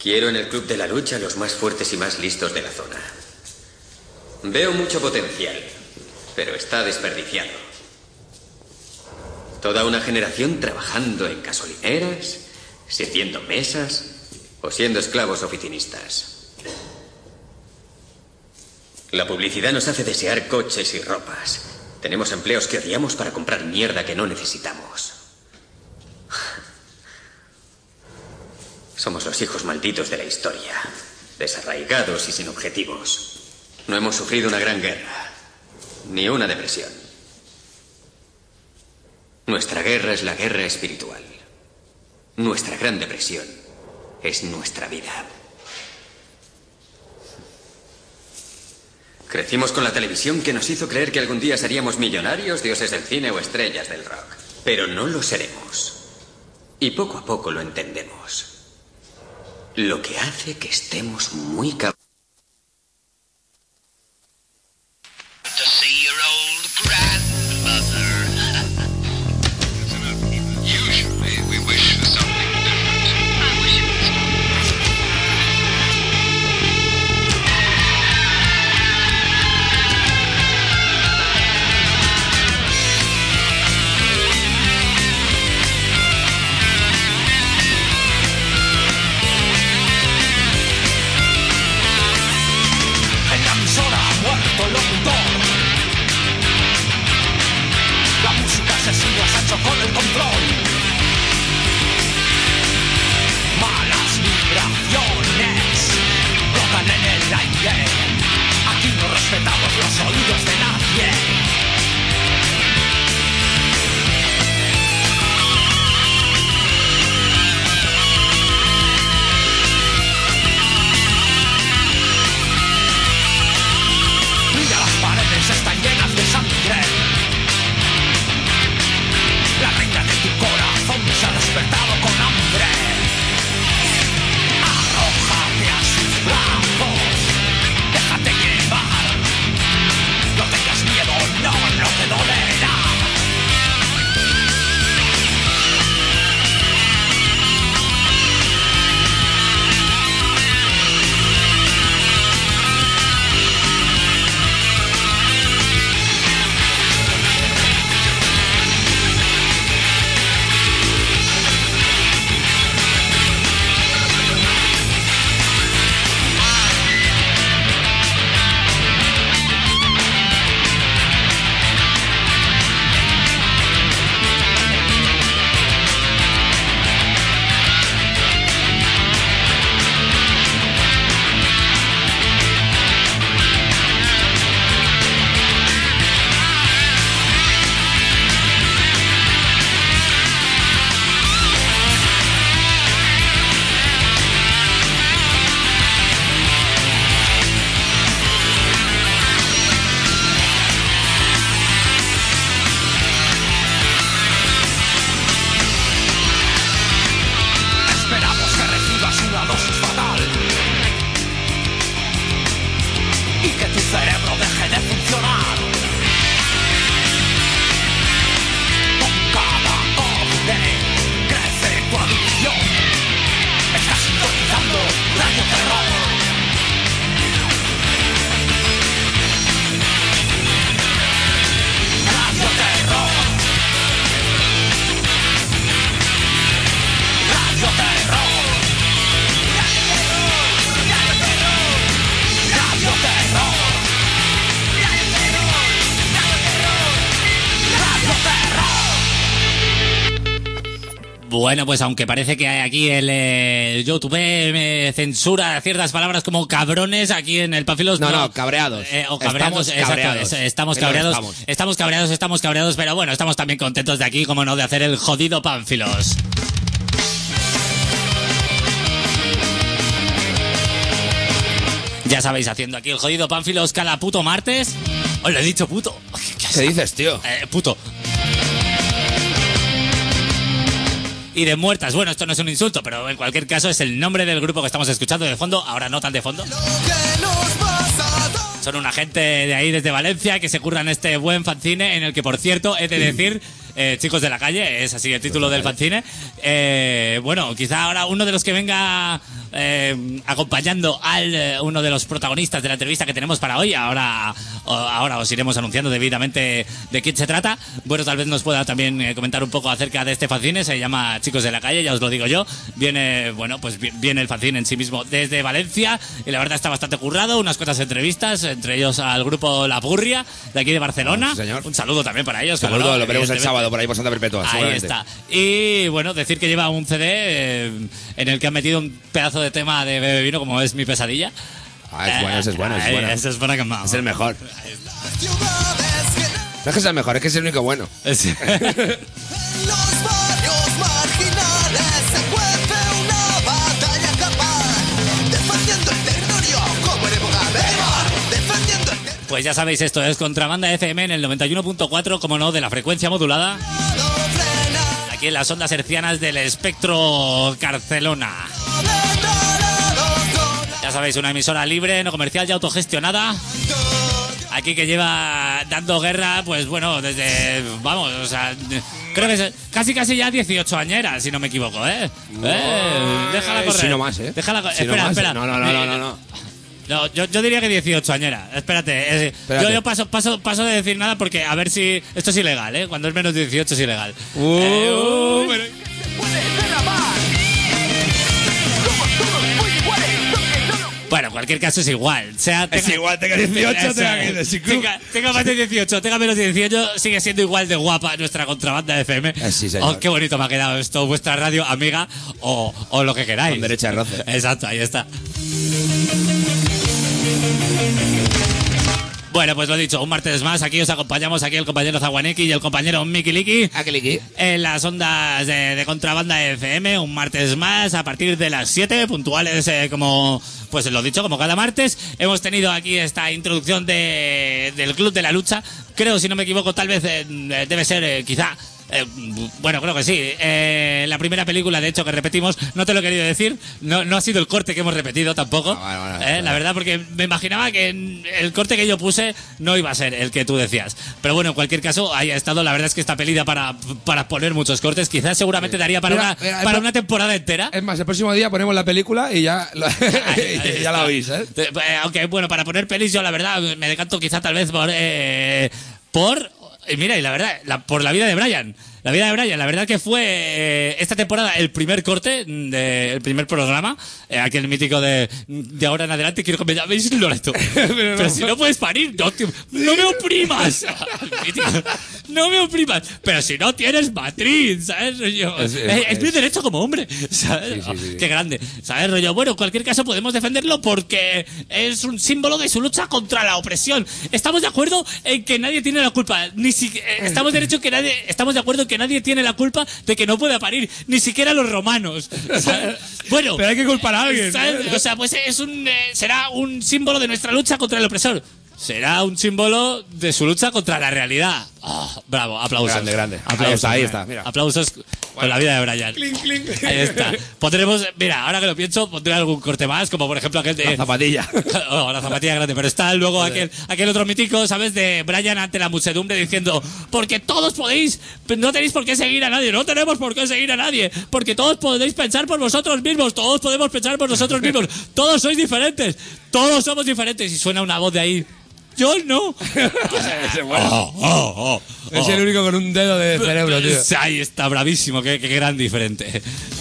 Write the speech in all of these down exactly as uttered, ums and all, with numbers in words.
Quiero en el Club de la Lucha los más fuertes y más listos de la zona. Veo mucho potencial, pero está desperdiciado. Toda una generación trabajando en gasolineras, sirviendo mesas o siendo esclavos oficinistas. La publicidad nos hace desear coches y ropas. Tenemos empleos que odiamos para comprar mierda que no necesitamos. Somos los hijos malditos de la historia, desarraigados y sin objetivos. No hemos sufrido una gran guerra, ni una depresión. Nuestra guerra es la guerra espiritual. Nuestra gran depresión es nuestra vida. Crecimos con la televisión que nos hizo creer que algún día seríamos millonarios, dioses del cine o estrellas del rock. Pero no lo seremos. Y poco a poco lo entendemos. Lo que hace que estemos muy cabreados. Con el control, malas vibraciones flotan en el aire. Aquí no respetamos los oídos de nadie. Mira, las paredes están llenas de sangre. La reina de tu corazón se ha despertado con hambre. Arrójate a sus brazos, déjate llevar. No tengas miedo, no, no te dolerá. Bueno, pues aunque parece que aquí el eh, YouTube me censura ciertas palabras como cabrones, aquí en el Panfilos no. No, no, no, cabreados. Eh, o cabreados, estamos exacto, cabreados. es, estamos cabreados. Estamos. estamos cabreados, estamos cabreados, pero bueno, estamos también contentos de aquí, como no, de hacer el jodido Panfilos. Ya sabéis, haciendo aquí el jodido Panfilos cada puto martes. Os lo he dicho puto. ¿Qué dices, tío? Eh, puto. Y de muertas. Bueno, esto no es un insulto, pero en cualquier caso es el nombre del grupo que estamos escuchando de fondo. Ahora no tan de fondo. Son una gente de ahí desde Valencia que se curran este buen fanzine en el que, por cierto, he de decir eh, Chicos de la Calle, es así el título del fanzine. Eh, bueno, quizá ahora uno de los que venga eh, acompañando al eh, uno de los protagonistas de la entrevista que tenemos para hoy, ahora, o, ahora os iremos anunciando debidamente de quién se trata. Bueno, tal vez nos pueda también eh, comentar un poco acerca de este fanzine, se llama Chicos de la Calle, ya os lo digo yo. Viene, bueno, pues viene el fanzine en sí mismo desde Valencia y la verdad está bastante currado, unas cuantas entrevistas, entre ellos al grupo La Burria, de aquí de Barcelona. Sí, señor. Un saludo también para ellos. Saludo, no, lo veremos el evidentemente. sábado por ahí por Santa Perpetua. Ahí seguramente. está. Y bueno, decir que lleva un C D eh, en el que han metido un pedazo de tema de Bebe Vino como es Mi Pesadilla. Ah, es bueno, ese es bueno, ese es Ahí, bueno. ese es bueno que más. Es el mejor. No es que sea el mejor, es que es el único bueno. Sí. En los barrios marginales se cuece una batalla campal, defendiendo el territorio como en época medieval, defendiendo el territorio Pues ya sabéis, esto es Contrabanda F M en el noventa y uno punto cuatro, como no, de la frecuencia modulada, frena, aquí en las ondas hercianas del espectro Barcelona. Ya sabéis, una emisora libre, no comercial y autogestionada. Aquí que lleva dando guerra, pues bueno, desde, vamos, o sea, creo que es casi casi ya dieciocho añeras, si no me equivoco, ¿eh? eh déjala correr. Sí, no más, ¿eh? Déjala correr. Sí, no espera, más, espera. ¿eh? No, no, no, no, no, no. No, yo, yo diría que dieciocho añeras. Espérate, eh, Espérate. Yo, yo paso, paso, paso de decir nada porque a ver si... Esto es ilegal, ¿eh? Cuando es menos de dieciocho es ilegal. Uh, Eh, uh, pero- puede ser la más. Somos todos muy iguales, aunque no lo- Bueno, en cualquier caso es igual. Sea, Es igual, tenga dieciocho, Eso tenga es. quince, sin club. tenga, tenga más de dieciocho, tenga menos de dieciocho, sigue siendo igual de guapa nuestra contrabanda de F M. Eh, sí, señor. Oh, qué bonito me ha quedado esto, vuestra radio amiga o, o lo que queráis. Con derecha de roce. Exacto, ahí está. Bueno, pues lo dicho, un martes más, aquí os acompañamos, aquí el compañero Zaguaneki y el compañero Miki Liki. Aquiliki. En las ondas de, de Contrabanda F M, un martes más, a partir de las siete, puntuales eh, como, pues lo dicho, como cada martes. Hemos tenido aquí esta introducción de, del Club de la Lucha. Creo, si no me equivoco, tal vez eh, debe ser eh, quizá... Eh, bueno, creo que sí. Eh, la primera película, de hecho, que repetimos, no te lo he querido decir, no, no ha sido el corte que hemos repetido tampoco. Ah, bueno, bueno, eh, bueno. La verdad, porque me imaginaba que el corte que yo puse no iba a ser el que tú decías. Pero bueno, en cualquier caso, ahí ha estado. La verdad es que esta peli da para, para poner muchos cortes. Quizás seguramente daría para, Mira, una, mira, para el- una temporada entera. Es más, el próximo día ponemos la película y ya, lo- y ya la oís, ¿eh? Eh, Aunque, bueno, para poner pelis, yo la verdad me decanto quizá tal vez por. Eh, por. Y mira, y la verdad, la- por la vida de Brian. La vida de Brian, la verdad que fue eh, esta temporada el primer corte, de, el primer programa, eh, aquel mítico de, de ahora en adelante, quiero que me llaméis Loreto. Pero, no. si no puedes parir, no, tío, no me oprimas. Mítico, no me oprimas. Pero si no tienes matriz, ¿sabes? Rollo? Es- Es, es- es mi derecho como hombre, ¿sabes? Sí, sí, sí. Oh, qué grande, ¿sabes? Rollo, bueno, en cualquier caso podemos defenderlo porque es un símbolo de su lucha contra la opresión. Estamos de acuerdo en que nadie tiene la culpa, ni si, eh, estamos de derecho que nadie, estamos de acuerdo en que nadie tiene la culpa de que no pueda parir, ni siquiera los romanos. ¿Sabes? Bueno, Pero hay que culpar a alguien, ¿sabes? ¿no? O sea, pues es un, eh, será un símbolo de nuestra lucha contra el opresor. Será un símbolo de su lucha contra la realidad. Oh, bravo, aplausos. Grande, grande. Ahí Aplausos, está, ahí eh. está, mira. Aplausos con la vida de Brian. Clink, clink. Ahí está. Pondremos, mira, ahora que lo pienso, pondré algún corte más, como por ejemplo aquel de... La zapatilla. Oh, la zapatilla grande, pero está luego aquel, aquel otro mítico, ¿sabes? De Brian ante la muchedumbre diciendo, porque todos podéis, no tenéis por qué seguir a nadie, no tenemos por qué seguir a nadie, porque todos podéis pensar por vosotros mismos, todos podemos pensar por nosotros mismos, todos sois diferentes, todos somos diferentes, y suena una voz de ahí, yo no. Ese es bueno. Oh, oh, oh, oh. Es el único con un dedo de cerebro, tío. Ahí está, bravísimo, qué, qué gran diferente.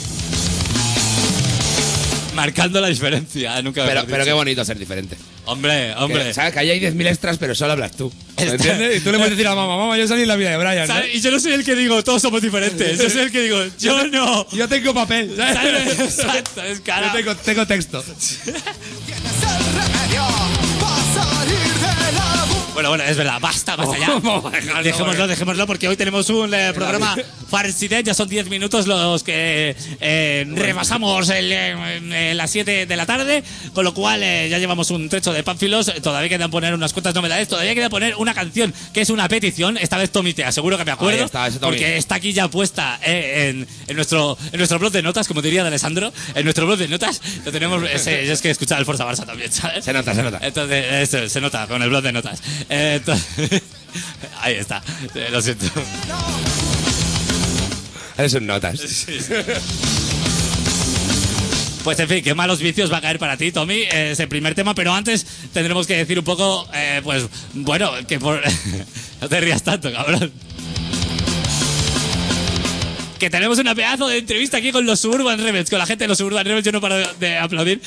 Marcando la diferencia, nunca Pero, mejor pero qué dicho. bonito ser diferente. Hombre, hombre. Que, ¿sabes? Que ahí hay diez mil extras, pero solo hablas tú. ¿Me Está- entiendes? Y tú le puedes decir a la mamá, mamá, yo salí en la vida de Brian, ¿Sabes? ¿sabes? Y yo no soy el que digo, todos somos diferentes. Yo soy el que digo, yo no. Yo tengo papel, ¿sabes? ¿Sabes? Exacto, es cara. Yo tengo, tengo texto. tienes el remedio para salir de la bu- Bueno, bueno, es verdad, basta, basta ya. Vamos a dejarlo, Dejémoslo, porque- dejémoslo, porque hoy tenemos un eh, programa farcidet, ya son diez minutos los que eh, rebasamos el, eh, las siete de la tarde, con lo cual eh, ya llevamos un trecho de pánfilos, todavía quedan poner unas cuantas novedades, todavía queda poner una canción que es una petición, esta vez Tommy te aseguro que me acuerdo, Ahí está, ese Tommy. porque está aquí ya puesta eh, en, en, nuestro, en nuestro blog de notas, como diría de Alessandro, en nuestro blog de notas, lo tenemos, ese, es que he escuchado el Forza Barça también, ¿sabes? Se nota, se nota. Entonces, eso, se nota con el blog de notas. Eh, entonces, ahí está, eh, lo siento. no. Haces un notas. Sí, sí. Pues en fin, qué malos vicios va a caer para ti, Tommy, ese primer tema, pero antes tendremos que decir un poco, eh, pues, bueno, que por... no te rías tanto, cabrón. Que tenemos una pedazo de entrevista aquí con los Suburban Rebels, con la gente de los Suburban Rebels. Yo no paro de, de aplaudir.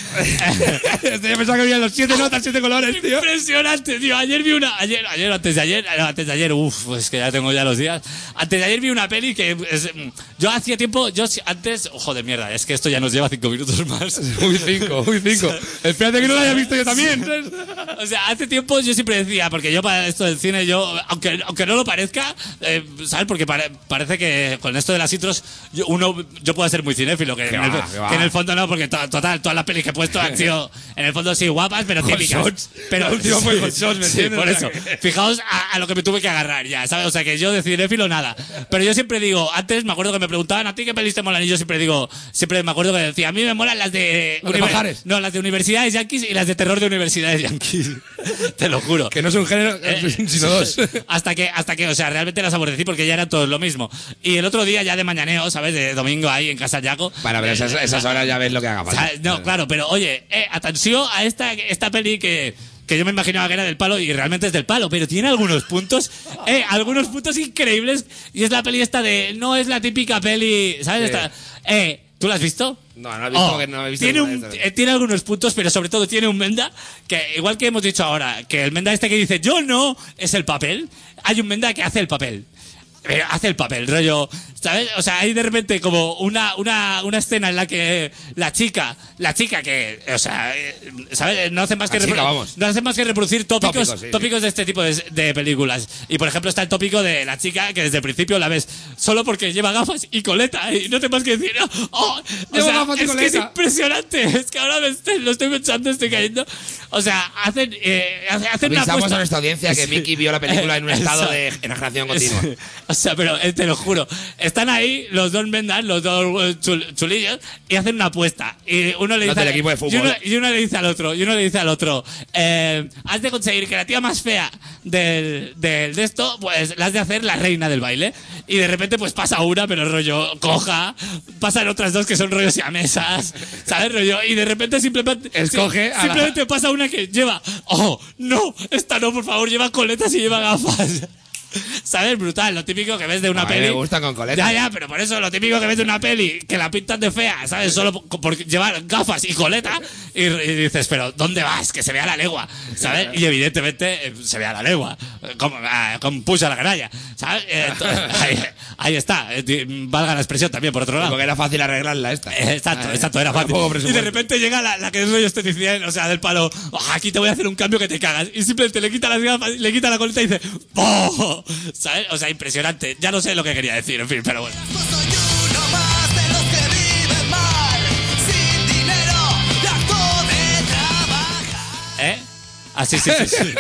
Yo pensaba que había los siete notas, siete colores, tío. Impresionante, tío. Ayer vi una... Ayer, ayer antes de ayer... no, antes de ayer, uff, pues que ya tengo ya los días. Antes de ayer vi una peli que... Es, yo hacía tiempo... Yo antes... Oh, joder, mierda, es que esto ya nos lleva cinco minutos más. Uy, cinco, uy, cinco. Espérate que no lo haya visto yo también. O sea, hace tiempo yo siempre decía, porque yo para esto del cine, yo, aunque, aunque no lo parezca, eh, ¿sabes? Porque pare, parece que con esto de las intros, yo, uno, yo puedo ser muy cinéfilo, que, en, va, el, que que en el fondo no, porque to, total, todas las pelis que he puesto han sido, en el fondo sí, guapas, pero típicas. Shots. Pero, La última fue Hot Shots, ¿me sí, entiendes? por O sea eso. que- Fijaos a, a lo que me tuve que agarrar ya, ¿sabes? O sea, que yo de cinéfilo nada. Pero yo siempre digo, antes me acuerdo que me preguntaban, ¿a ti qué pelis te molan? Y yo siempre digo, siempre me acuerdo que decía, a mí me molan las de... Las de univer- pajares. No, las de universidades yankees y las de terror de universidades yankees. Te lo juro. Que no es un género, Eh, sino dos. hasta que, hasta que, o sea, realmente las aborrecí porque ya eran todos lo mismo. Y el otro día ya de mañaneo, ¿sabes? De domingo ahí en casa Yaco. Bueno, pero esas, esas horas ya ves lo que haga falta. ¿Sabes? No, claro, pero oye, eh, atención a esta, esta peli que, que yo me imaginaba que era del palo y realmente es del palo, pero tiene algunos puntos, eh, algunos puntos increíbles. Y es la peli esta de, no es la típica peli, ¿sabes? Sí. Esta, eh, ¿tú la has visto? No, no he visto, Oh, que no he visto tiene, ninguna un, de estas. eh, tiene algunos puntos, pero sobre todo tiene un Menda que, igual que hemos dicho ahora, que el Menda este que dice yo no es el papel, hay un Menda que hace el papel. Pero hace el papel, rollo, ¿sabes? O sea, hay de repente como una, una, una escena en la que la chica, la chica que, o sea, eh, ¿sabes? No hace más que, La chica, repro- vamos. no hace más que reproducir tópicos, Tópicos, sí, tópicos de este tipo de, de películas. Y por ejemplo está el tópico de la chica que desde el principio la ves solo porque lleva gafas y coleta y no te más que decir, oh, o Llevo sea, gafas y es que es coleta. impresionante, es que ahora me estoy- lo estoy pensando, estoy cayendo. O sea, hacen, eh, hacen una Avisamos apuesta. a nuestra audiencia que Sí. Mickey vio la película en un estado Eso. de enajenación continua. Sí. O sea, pero eh, te lo juro. Están ahí los dos Mendas, los dos eh, chul- chulillos, y hacen una apuesta. Y uno le Los dice. del equipo de fútbol. Y uno, y uno le dice al otro, y uno le dice al otro, eh, has de conseguir que la tía más fea del, del de esto, pues la has de hacer la reina del baile. Y de repente, pues pasa una, pero rollo coja. Pasan otras dos que son rollos siamesas, ¿sabes? Rollo. Y de repente simplemente. Escoge a la- Simplemente pasa una que lleva. Oh, no, esta no, por favor, lleva coletas y lleva gafas. ¿Sabes? Brutal, lo típico que ves de una A mí peli. me gustan con coletas. Ya, ya, pero por eso lo típico que ves de una peli, que la pintan de fea, ¿sabes? Solo por, por llevar gafas y coleta, y, y dices, pero ¿dónde vas? Que se vea la legua, ¿sabes? Y evidentemente eh, se vea la legua, eh, con, ah, con pucha la canalla, ¿sabes? Eh, entonces, ahí, ahí está, eh, ti- valga la expresión también, por otro lado. Porque era fácil arreglarla esta. Eh, Exacto, Ah, exacto, era con fácil. poco Y de presupuesto. repente llega la, la que es rollo esteticien, o sea, del palo, "Oh, aquí te voy a hacer un cambio que te cagas". Y simplemente le quita las gafas, le quita la coleta y dice, ¡oh! ¿Sabes? O sea, impresionante. Ya no sé lo que quería decir, en fin, pero bueno. Soy uno más de los que viven mal, sin dinero y harto de trabajar. ¿Eh? Ah, sí, sí, sí. sí.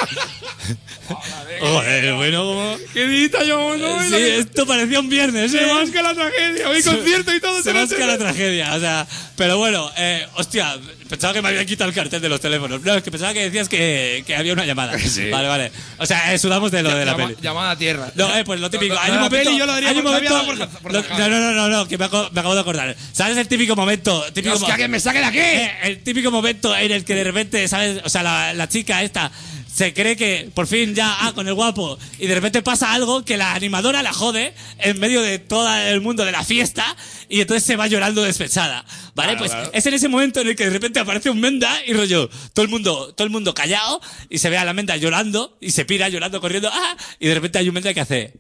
Joder, bueno, como... ¡Qué dita yo! No, Sí, esto parecía un viernes, Se ¿eh? masca la tragedia, hoy concierto y todo. Se será- masca la tragedia, o sea... Pero bueno, eh, hostia, pensaba que me habían quitado el cartel de los teléfonos. No, es que pensaba que decías que, que había una llamada. Sí. Vale, vale. O sea, eh, sudamos de lo de la Llama- peli. Llamada a tierra. No, eh, pues lo típico. Lo- Hay lo un de la momento. peli yo lo daría hay un por- lo momento. había dado por- por lo- zanjado. no, no, no, no, que me acabo, me acabo de acordar. ¿Sabes el típico momento? Típico Dios, que alguien me saque de aquí. Eh, el típico momento en el que de repente, ¿sabes? O sea, la, la chica esta se cree que por fin ya, ah, con el guapo, y de repente pasa algo que la animadora la jode en medio de todo el mundo de la fiesta, y entonces se va llorando despechada. ¿Vale? Claro, pues claro. es en ese momento en el que de repente aparece un Menda y rollo, todo el mundo, todo el mundo callado, y se ve a la Menda llorando, y se pira llorando, corriendo, ah, y de repente hay un Menda que hace.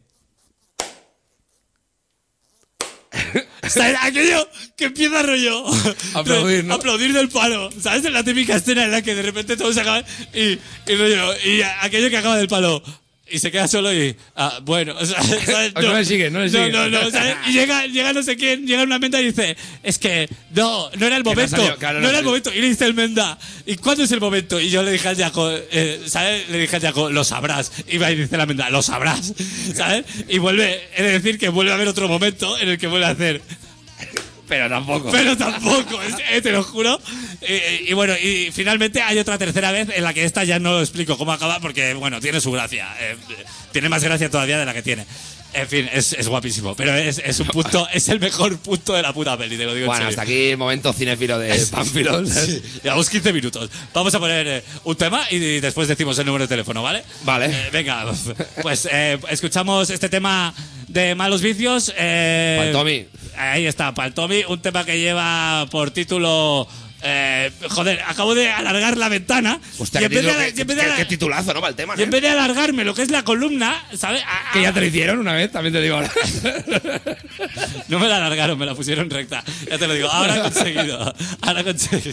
¿Sabes? Aquello que empieza rollo. Aplaudir, ¿no? Aplaudir del palo. ¿Sabes? En la típica escena en la que de repente todos se acaban. Y, y rollo. Y aquello que acaba del palo. Y se queda solo y. Ah, bueno. O sea, ¿sabes? No le sigue, no le sigue. No, no, no. ¿sabes? Y llega, llega no sé quién, llega una Menda y dice: Es que no, no era el no ha momento. salido, claro, no, no ha era el salido. momento. Y le dice el Menda: ¿Y cuándo es el momento? Y yo le dije al Jaco, eh, ¿sabes? Le dije al Jaco: Lo sabrás. Y va y dice la Menda: Lo sabrás. ¿Sabes? Y vuelve, he de decir que vuelve a haber otro momento en el que vuelve a hacer. Pero tampoco. Pero tampoco, es- eh, te lo juro. Y, y bueno, y finalmente hay otra tercera vez en la que esta ya no explico cómo acaba porque, bueno, tiene su gracia. eh, tiene más gracia todavía de la que tiene. En fin, es, es guapísimo, pero es, es un punto, es el mejor punto de la puta peli, te lo digo Bueno, en hasta serio. aquí el momento cinéfilo de Pánfilos. Sí, llevamos quince minutos. Vamos a poner eh, un tema y después decimos el número de teléfono, ¿vale? Vale. Eh, venga, pues eh, escuchamos este tema de Malos Vicios. Eh, Pa'l Tommy. Ahí está, para el Tommy, un tema que lleva por título... Eh, joder, acabo de alargar la ventana. Hostia, y en qué, vez de título- ala- qué- y en vez de qué- ala- qué titulazo, ¿no? Para el tema, y en ¿eh? vez de alargarme lo que es la columna, ¿sabes? A- Que ya a- te lo hicieron una vez, también te digo ahora. No me la alargaron, me la pusieron recta. Ya te lo digo, ahora he conseguido. Ahora he conseguido.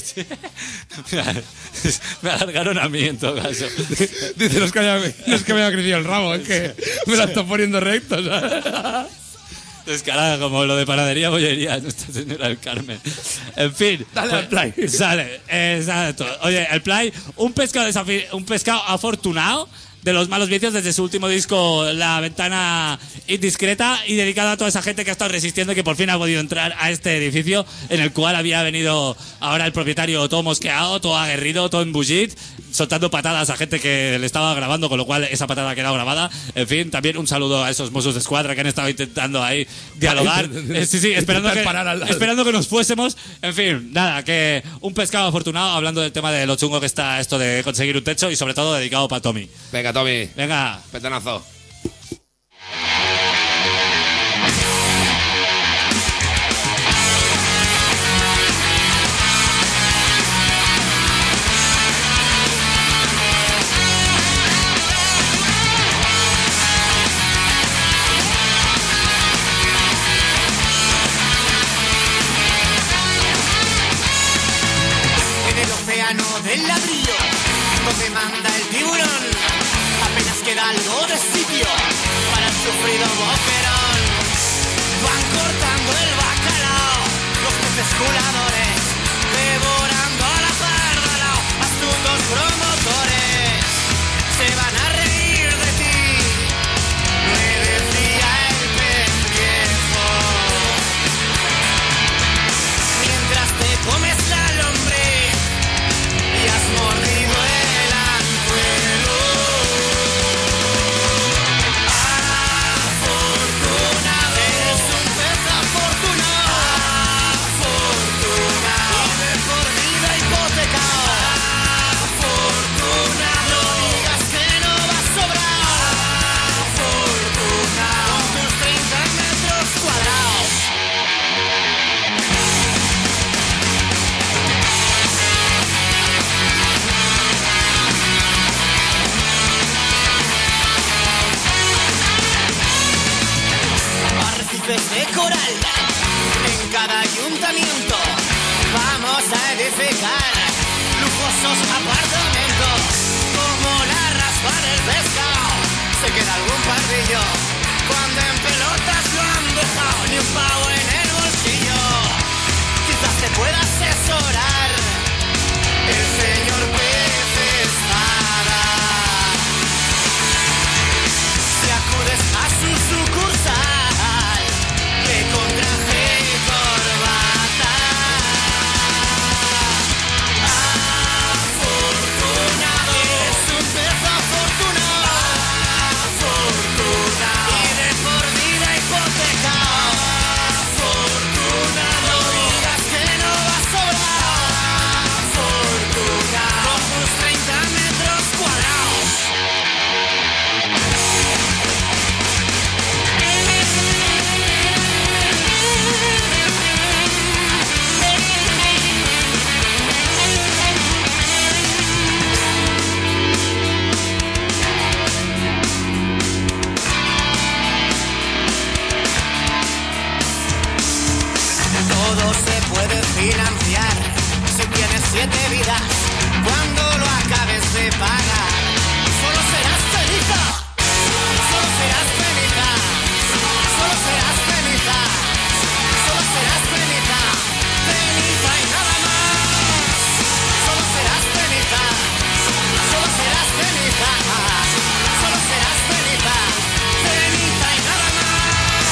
Me alargaron a mí en todo caso. Dice, no es, que haya- no es que me haya crecido el rabo, es que me la estoy poniendo recto, ¿sabes? Es que ahora, como lo de panadería, bollería, Nuestra Señora del Carmen. En fin. Dale pues, al play. Sale, exacto. Oye, el play, un pescado, desafi- un pescado afortunado de los Malos Vicios desde su último disco, La Ventana Indiscreta, y dedicado a toda esa gente que ha estado resistiendo y que por fin ha podido entrar a este edificio en el cual había venido ahora el propietario todo mosqueado, todo aguerrido, todo embullit, soltando patadas a gente que le estaba grabando, con lo cual esa patada ha quedado grabada. En fin, también un saludo a esos Mossos de Escuadra que han estado intentando ahí dialogar. Eh, sí, sí, esperando que, Parar al lado. esperando que nos fuésemos. En fin, nada, que un pescado afortunado hablando del tema de lo chungo que está esto de conseguir un techo y sobre todo dedicado para Tommy. Venga, Tommy, Venga. petonazo. En el océano del ladrillo, donde manda el tiburón, apenas queda algo de sitio para el sufrido boquerón. Van cortando el bacalao, los peces culadores, devorando la parda, astutos promotores, se van a reír de ti, me decía el pez viejo. Mientras te comes la lombriz y has mordido el anzuelo. Afortunado, eres un pez afortunado. Afortunado, y de por vida hipotecado. Afortunado, no digas que no vas sobrado. Afortunado, con tus treinta metros cuadrados. Arrecifes de coral en cada ayuntamiento. Vamos a edificar lujosos apartamentos. Como la raspa del pescado, se queda algún pardillo cuando en pelotas lo han dejado. Ni un pavo en el bolsillo. Quizás te pueda asesorar el señor Pez Espada. Si acudes a su sucursal, que con traje y corbata. Afortunado, eres un pez afortunado. Afortunado, y de por vida hipotecado. Afortunado, no digas que no vas sobrado. Afortunado, con tus treinta metros cuadrados. Todo se puede financiar si tienes siete vidas. Cuando lo acabes de pagar, solo serás feliz. Solo serás feliz. Solo serás feliz. Solo serás feliz. Feliz y nada más. Solo serás feliz. Solo serás feliz. Solo serás feliz. Feliz y nada más.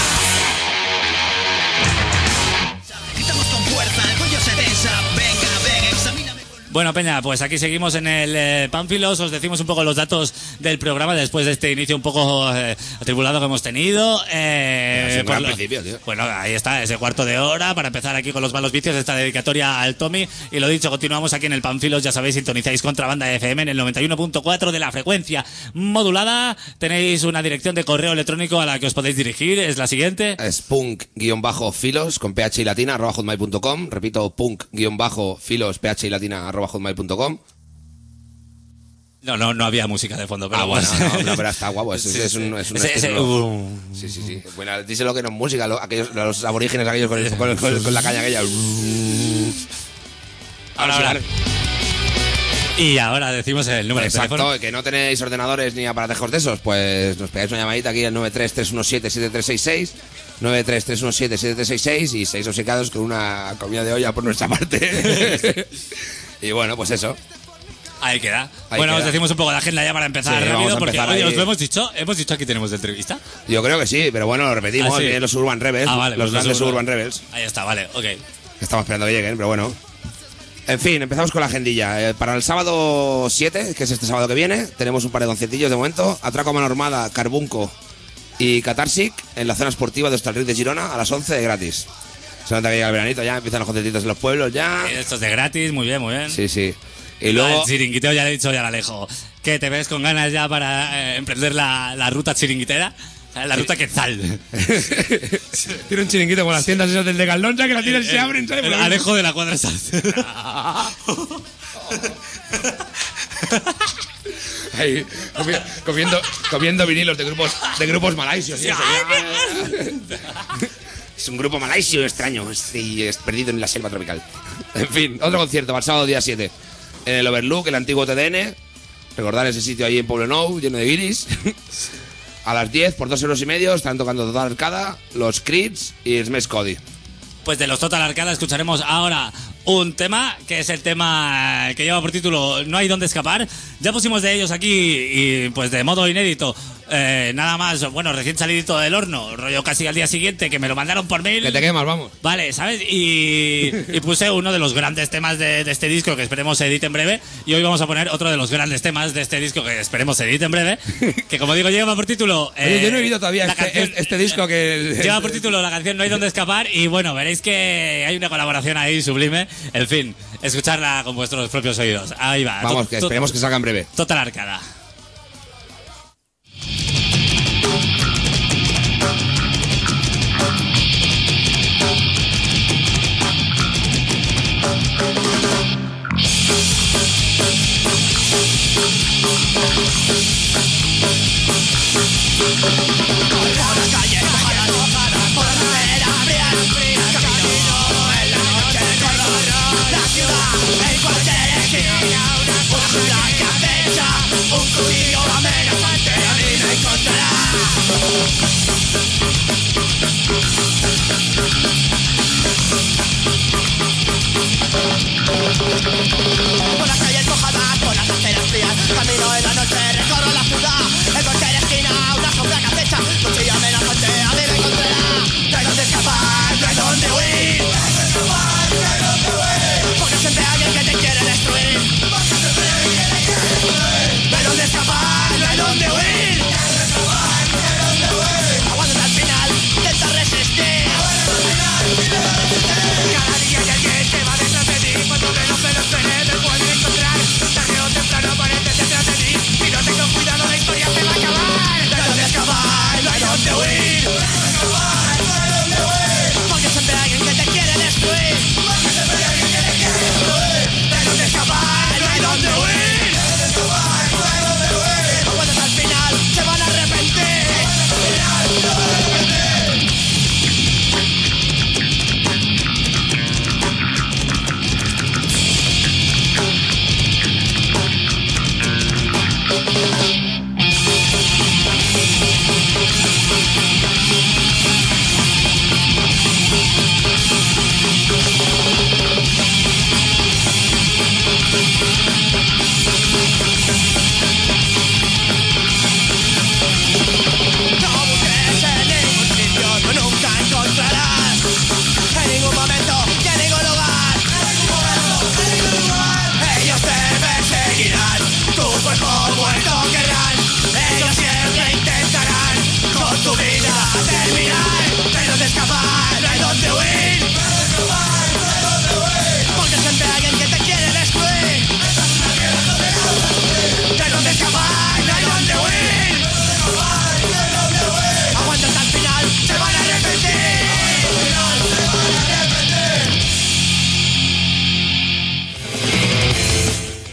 Gritamos con fuerza, el cuello se tensa. Venga, ven, examíname. Bueno, Peña, pues aquí seguimos en el eh, Pánfilos. Os decimos un poco los datos del programa después de este inicio un poco eh, atribulado que hemos tenido. Eh, Sí, un gran lo- principio, tío. Bueno, ahí está, ese cuarto de hora para empezar aquí con los malos vicios, esta dedicatoria al Tommy. Y lo dicho, continuamos aquí en el Pánfilos. Ya sabéis, sintonizáis Contrabanda F M en el noventa y uno punto cuatro de la frecuencia modulada. Tenéis una dirección de correo electrónico a la que os podéis dirigir. Es la siguiente. Es punk-filos con ph y latina arroba hotmail punto com. Repito, punk-filos ph y latina arroba hotmail punto com. No, no, no había música de fondo, pero Ah, bueno, bueno. no, no, pero está guapo. Es, Sí, es sí. un, es un Ese- ese- estilo- uh. Sí, sí, sí. Bueno, díselo que no es música, lo- aquellos, los aborígenes aquellos con, el- con, con- con la caña aquella. Ahora, ahora. Y ahora decimos el número de Exacto, teléfono. que no tenéis ordenadores ni aparatejos de esos, pues nos pegáis una llamadita aquí al nueve tres tres uno siete siete tres seis seis, nueve tres tres uno siete siete tres seis seis y seis obcecados con una comida de olla por nuestra parte. Y bueno, pues eso. Ahí queda. Ahí bueno, queda. os decimos un poco de agenda ya para empezar Sí, vamos rápido, a porque empezar oye, ahí. os lo hemos dicho, hemos dicho aquí tenemos de entrevista. Yo creo que sí, pero bueno, lo repetimos, Ah, sí. vienen los Urban Rebels, Ah, vale, los pues grandes Urban- Urban Rebels, Ahí está, vale, ok. que estamos esperando que lleguen, pero bueno. En fin, empezamos con la agendilla. Eh, para el sábado siete, que es este sábado que viene, tenemos un par de conciertillos de momento. Atraco a mano armada, Carbunco y Catarsic en la zona esportiva de Hostalric de Girona a las once gratis. Se nota que llega el veranito ya, empiezan los conciertitos en los pueblos ya. Esto es de gratis, muy bien, muy bien. Sí, sí. Y luego... El chiringuiteo ya le he dicho, ya la alejo. ¿Qué, te ves con ganas ya para eh, emprender la, la ruta chiringuitera? ¿Sabes? La ruta Quetzal. Tiene un chiringuito con las tiendas esas del Decathlon, ya que las tiendas se abren, ¿sabes? El Alejo de la cuadra salsera. Ahí, comi- comiendo, comiendo vinilos de grupos, de grupos malaisios. y eso, ya. Es un grupo malaisio extraño y es perdido en la selva tropical. En fin, otro concierto para el sábado día siete. En el Overlook, el antiguo T D N. Recordar ese sitio ahí en Pueblo Nou, lleno de guiris. A las diez, por dos euros y medio, están tocando Total Arcada, los Creeds y Smash Cody. Pues de los Total Arcada escucharemos ahora un tema, que es el tema que lleva por título No hay dónde escapar. Ya pusimos de ellos aquí y pues de modo inédito. Eh, nada más, bueno, recién salidito del horno, rollo casi al día siguiente, que me lo mandaron por mail. Que te quemas, vamos. Vale, ¿sabes? Y, y puse uno de los grandes temas de, de este disco que esperemos se edite en breve. Y hoy vamos a poner otro de los grandes temas de este disco que esperemos se edite en breve. Que como digo, lleva por título... Oye, eh, yo no he oído todavía la este, canción- este disco que... Lleva por título la canción No hay dónde escapar y bueno, veréis que hay una colaboración ahí sublime. En fin, escucharla con vuestros propios oídos. Ahí va. Vamos, To- que to- esperemos que salga en breve. Total Arcada. Por las calles mojadas, por las aceras frías, camino en la noche, recorro la ciudad. En cualquier esquina, una sombra que acecha, cuchillo amenazante, a mí me encontrará. No hay dónde escapar, no hay dónde huir. Porque siempre hay alguien que te quiere destruir. No hay dónde escapar, no hay dónde huir. Aguanta hasta el final, intenta resistir. Cada día hay alguien que va detrás de ti. Cuando menos te lo esperes, te pueden encontrar. Tarde o temprano apareces detrás de ti. Si no tengo cuidado, la historia se va a acabar.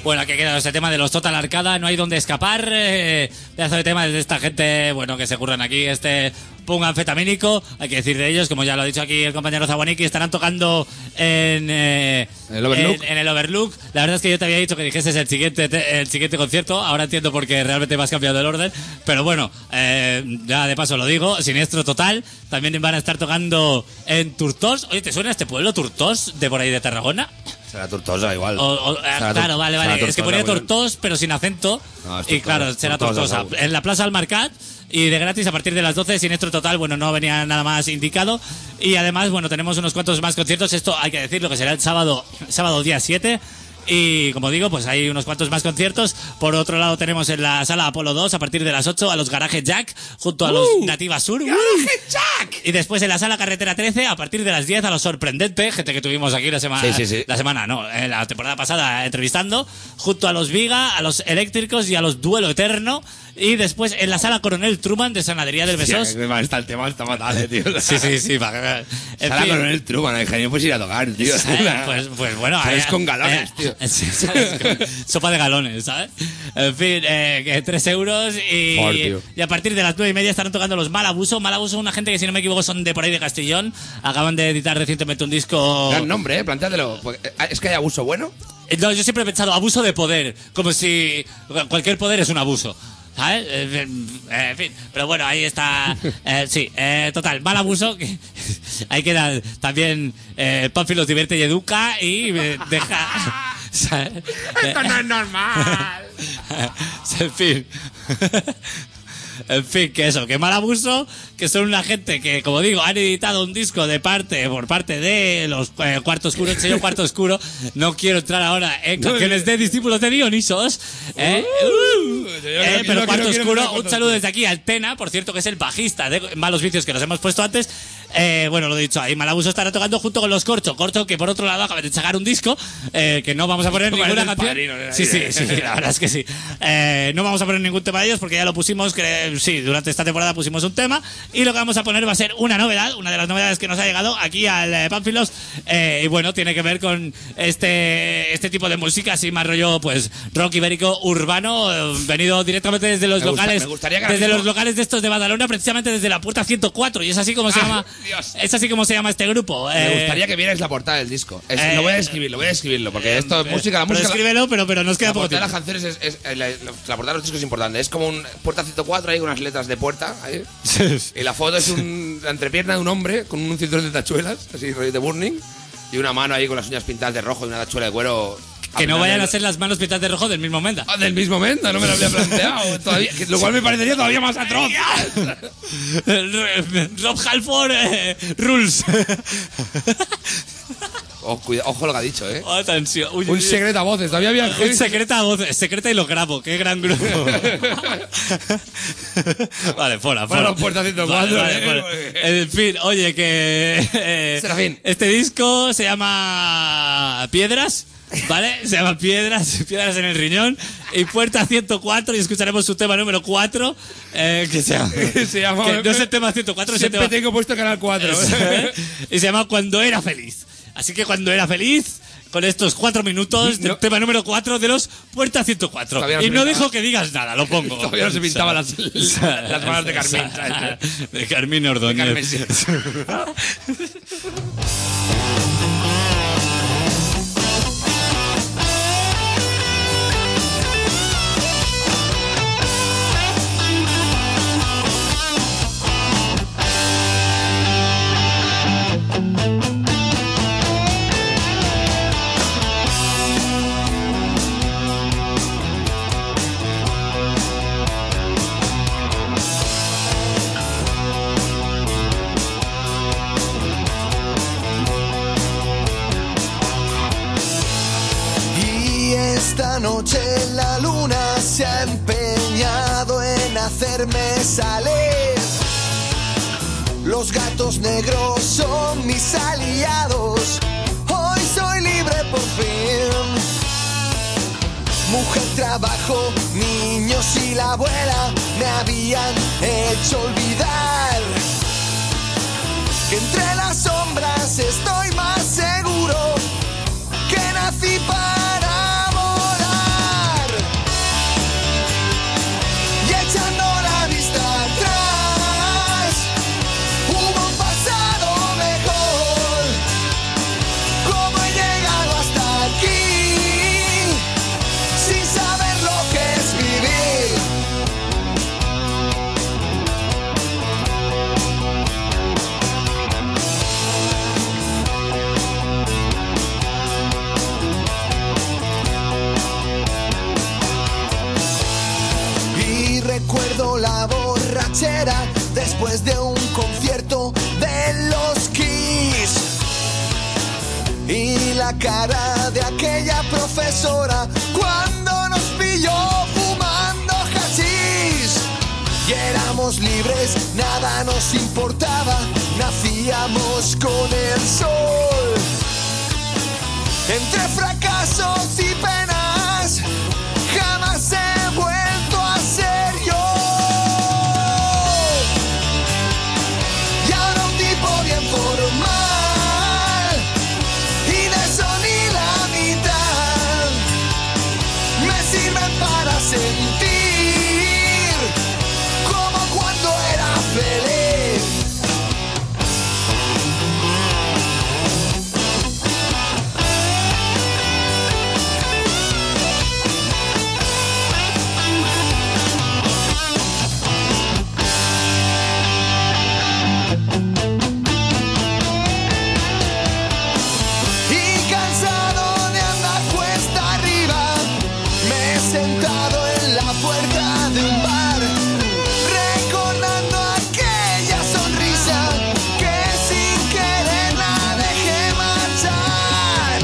Bueno, aquí ha quedado este tema de los Total Arcada, no hay donde escapar. Eh, pedazo de tema de esta gente, bueno, que se curran aquí este punk anfetamínico. Hay que decir de ellos, como ya lo ha dicho aquí el compañero Zawaniki, estarán tocando en, eh, ¿El Overlook? en, en el Overlook. La verdad es que yo te había dicho que dijeses el siguiente, el siguiente concierto. Ahora entiendo por qué realmente me has cambiado el orden. Pero bueno, eh, ya de paso lo digo, Siniestro Total. También van a estar tocando en Turtós. Oye, ¿te suena este pueblo, Turtós, de por ahí de Tarragona? Será Tortosa igual. O, o, eh, Será claro, Tor- vale, será vale. Es que Tortosa, ponía muy bien. Tortós, pero sin acento. No, es y Tortosa, claro, será Tortosa, Tortosa. seguro. En la Plaza Almarcat y de gratis a partir de las doce. Siniestro Total, bueno, no venía nada más indicado. Y además, bueno, tenemos unos cuantos más conciertos. Esto hay que decirlo que será el sábado, sábado día siete. Y como digo, pues hay unos cuantos más conciertos. Por otro lado tenemos en la sala Apolo dos a partir de las ocho a los Garage Jack junto a los Nativa Sur. ¡Garage Jack! Y después en la sala Carretera trece a partir de las diez a los Sorprendente, gente que tuvimos aquí la semana, Sí, sí, sí. la semana, no, en la temporada pasada entrevistando, junto a los Viga, a los Eléctricos y a los Duelo Eterno. Y después en la sala Coronel Truman de Sanadería del Besós. Está el tema, está fatal, eh, tío. Sí, sí, sí. para- en Sala fin. Coronel Truman, el genio puedes ir a tocar, tío. Eh, Pues, pues bueno, Sales eh, con galones, eh, tío. sí, sales con sopa de galones, ¿sabes? En fin, eh, que tres euros y, Joder, tío. y a partir de las nueve y media estarán tocando los Malabuso. Malabuso, una gente que si no me equivoco son de por ahí de Castellón. Acaban de editar recientemente un disco. Gran nombre, eh, plantéatelo. Porque, eh, Es que hay abuso bueno. Eh, No, yo siempre he pensado abuso de poder, como si cualquier poder es un abuso. ¿Sabes? Eh, eh, En fin, pero bueno, ahí está. Eh, sí, eh, total, mal abuso. Que ahí queda también eh, Pánfilo divierte y educa y eh, deja. ¿sabes? Esto no es normal. En fin. En fin, que eso, que mal abuso, que son una gente que, como digo, han editado un disco de parte, por parte de los eh, Cuarto Oscuro, el sello Cuarto Oscuro. No quiero entrar ahora en canciones de discípulos de Dionisos, ¿eh? Uh, eh, pero Cuarto Oscuro, un saludo desde aquí al Tena, por cierto, que es el bajista de Malos Vicios que nos hemos puesto antes. Eh, bueno, lo dicho, ahí Malabuso estará tocando junto con los Corcho. Corcho, que por otro lado acaban de sacar un disco, eh, que no vamos a poner Parece ninguna el canción. Padrino de la Sí, sí, vida. sí, la verdad es que sí. Eh, no vamos a poner ningún tema de ellos porque ya lo pusimos, que, sí, durante esta temporada pusimos un tema. Y lo que vamos a poner va a ser una novedad, una de las novedades que nos ha llegado aquí al eh, Pánfilos. Eh, y bueno, tiene que ver con este, este tipo de música, así más rollo, pues, rock ibérico urbano, eh, venido directamente desde los Me gusta- locales, me gustaría que ahora desde mismo- los locales de estos de Badalona, precisamente desde la puerta ciento cuatro. Y es así como se Ah, llama, Dios. es así como se llama este grupo. Me Eh, gustaría que vierais la portada del disco. Es- eh, lo voy a escribirlo, voy a escribirlo, porque esto es música, la pero música. escríbelo, pero, pero nos queda La poco portada de tiempo. las canciones es, es- la, la- la portada de los discos es importante. Es como un puerta ciento cuatro, hay unas letras de puerta ahí. Y la foto es un, la entrepierna de un hombre con un cinturón de tachuelas, así rollo de Burning, y una mano ahí con las uñas pintadas de rojo y una tachuela de cuero. Que no apenas vayan a negro. ser las manos pintadas de rojo del mismo Menda. Ah, del mismo momento, no me lo había planteado. Todavía, que- lo cual me parecería todavía más atroz. Rob Halford eh, Rules. Oh, cuida- ojo lo que ha dicho, eh. Oh, atención. Uy, Un uy, uy. secreto a voces, todavía había. Un secreta a voces, secreta y lo grabo, qué gran grupo. Vale, fuera, fuera. Bueno, puerta ciento cuatro, Vale, eh. vale, fuera. En fin, oye, que. eh, Serafín. Este disco se llama Piedras. ¿Vale? Se llama Piedras, Piedras en el Riñón. Y Puerta ciento cuatro, y escucharemos su tema número cuatro. Eh, que se llama. Se llama- que no es el tema ciento cuatro, es el Siempre tema. tengo puesto canal cuatro. Y se llama Cuando era feliz. Así que cuando era feliz, con estos cuatro minutos del No. tema número cuatro de los Puerta ciento cuatro. Todavía no Y se no pintaba. dijo que digas nada, lo pongo. Todavía no se pintaban las- las manos de Carmín, ¿sabes? De Carmín Ordóñez. Carmen, sí. Y esta noche la luna se ha empeñado en hacerme salir. Los gatos negros son mis aliados. Hoy soy libre por fin. Mujer, trabajo, niños y la abuela me habían hecho olvidar que entre las sombras estoy más seguro, que nací para volar. después de un concierto de los Kiss. Y la cara de aquella profesora cuando nos pilló fumando hachís. Y éramos libres, nada nos importaba, nacíamos con el sol. Entre fracasos y penas, jamás he vuelto a ser yo. Y ahora un tipo bien formal, y de eso ni la mitad me sirven para sentir como cuando era feliz. Sentado en la puerta de un bar, recordando aquella sonrisa que sin querer la dejé marchar.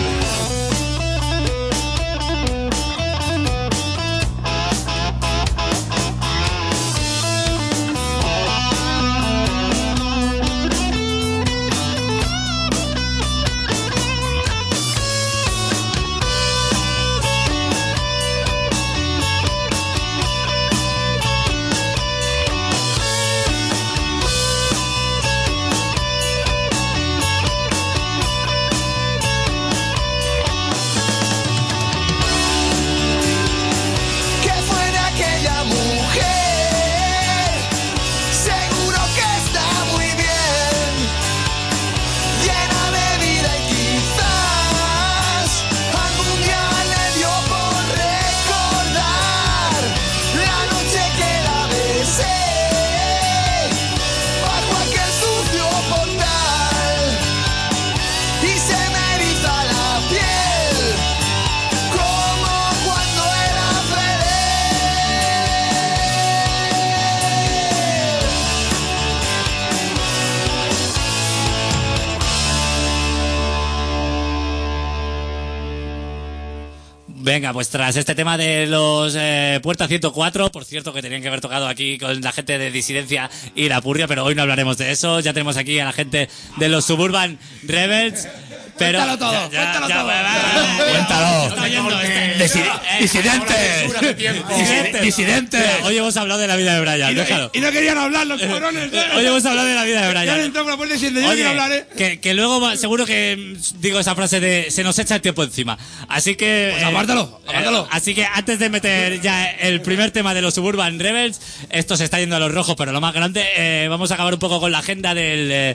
Venga, pues tras este tema de los eh, Puerta ciento cuatro, por cierto que tenían que haber tocado aquí con la gente de Disidencia y La Purria, pero hoy no hablaremos de eso. Ya tenemos aquí a la gente de los Suburban Rebels. Pero Cuéntalo todo, ya, ya, cuéntalo ya, todo. va, va, va, Cuéntalo. está oyendo, está- Disi- eh, disidentes. Disidentes. Disidentes. Mira, hoy hemos hablado de la vida de Brian, Y no, déjalo. y- y no querían hablar los cabrones. ¿eh? Hoy hemos hablado de la vida de Ya han Brian. entrado por la puerta diciendo, yo no Oye, quiero hablar, ¿eh? que, que luego va- seguro que mm, digo esa frase de se nos echa el tiempo encima. Así que... Pues apártalo, eh, apártalo. así que antes de meter ya el primer tema de los Suburban Rebels, esto se está yendo a los rojos, pero lo más grande, eh, vamos a acabar un poco con la agenda del... eh,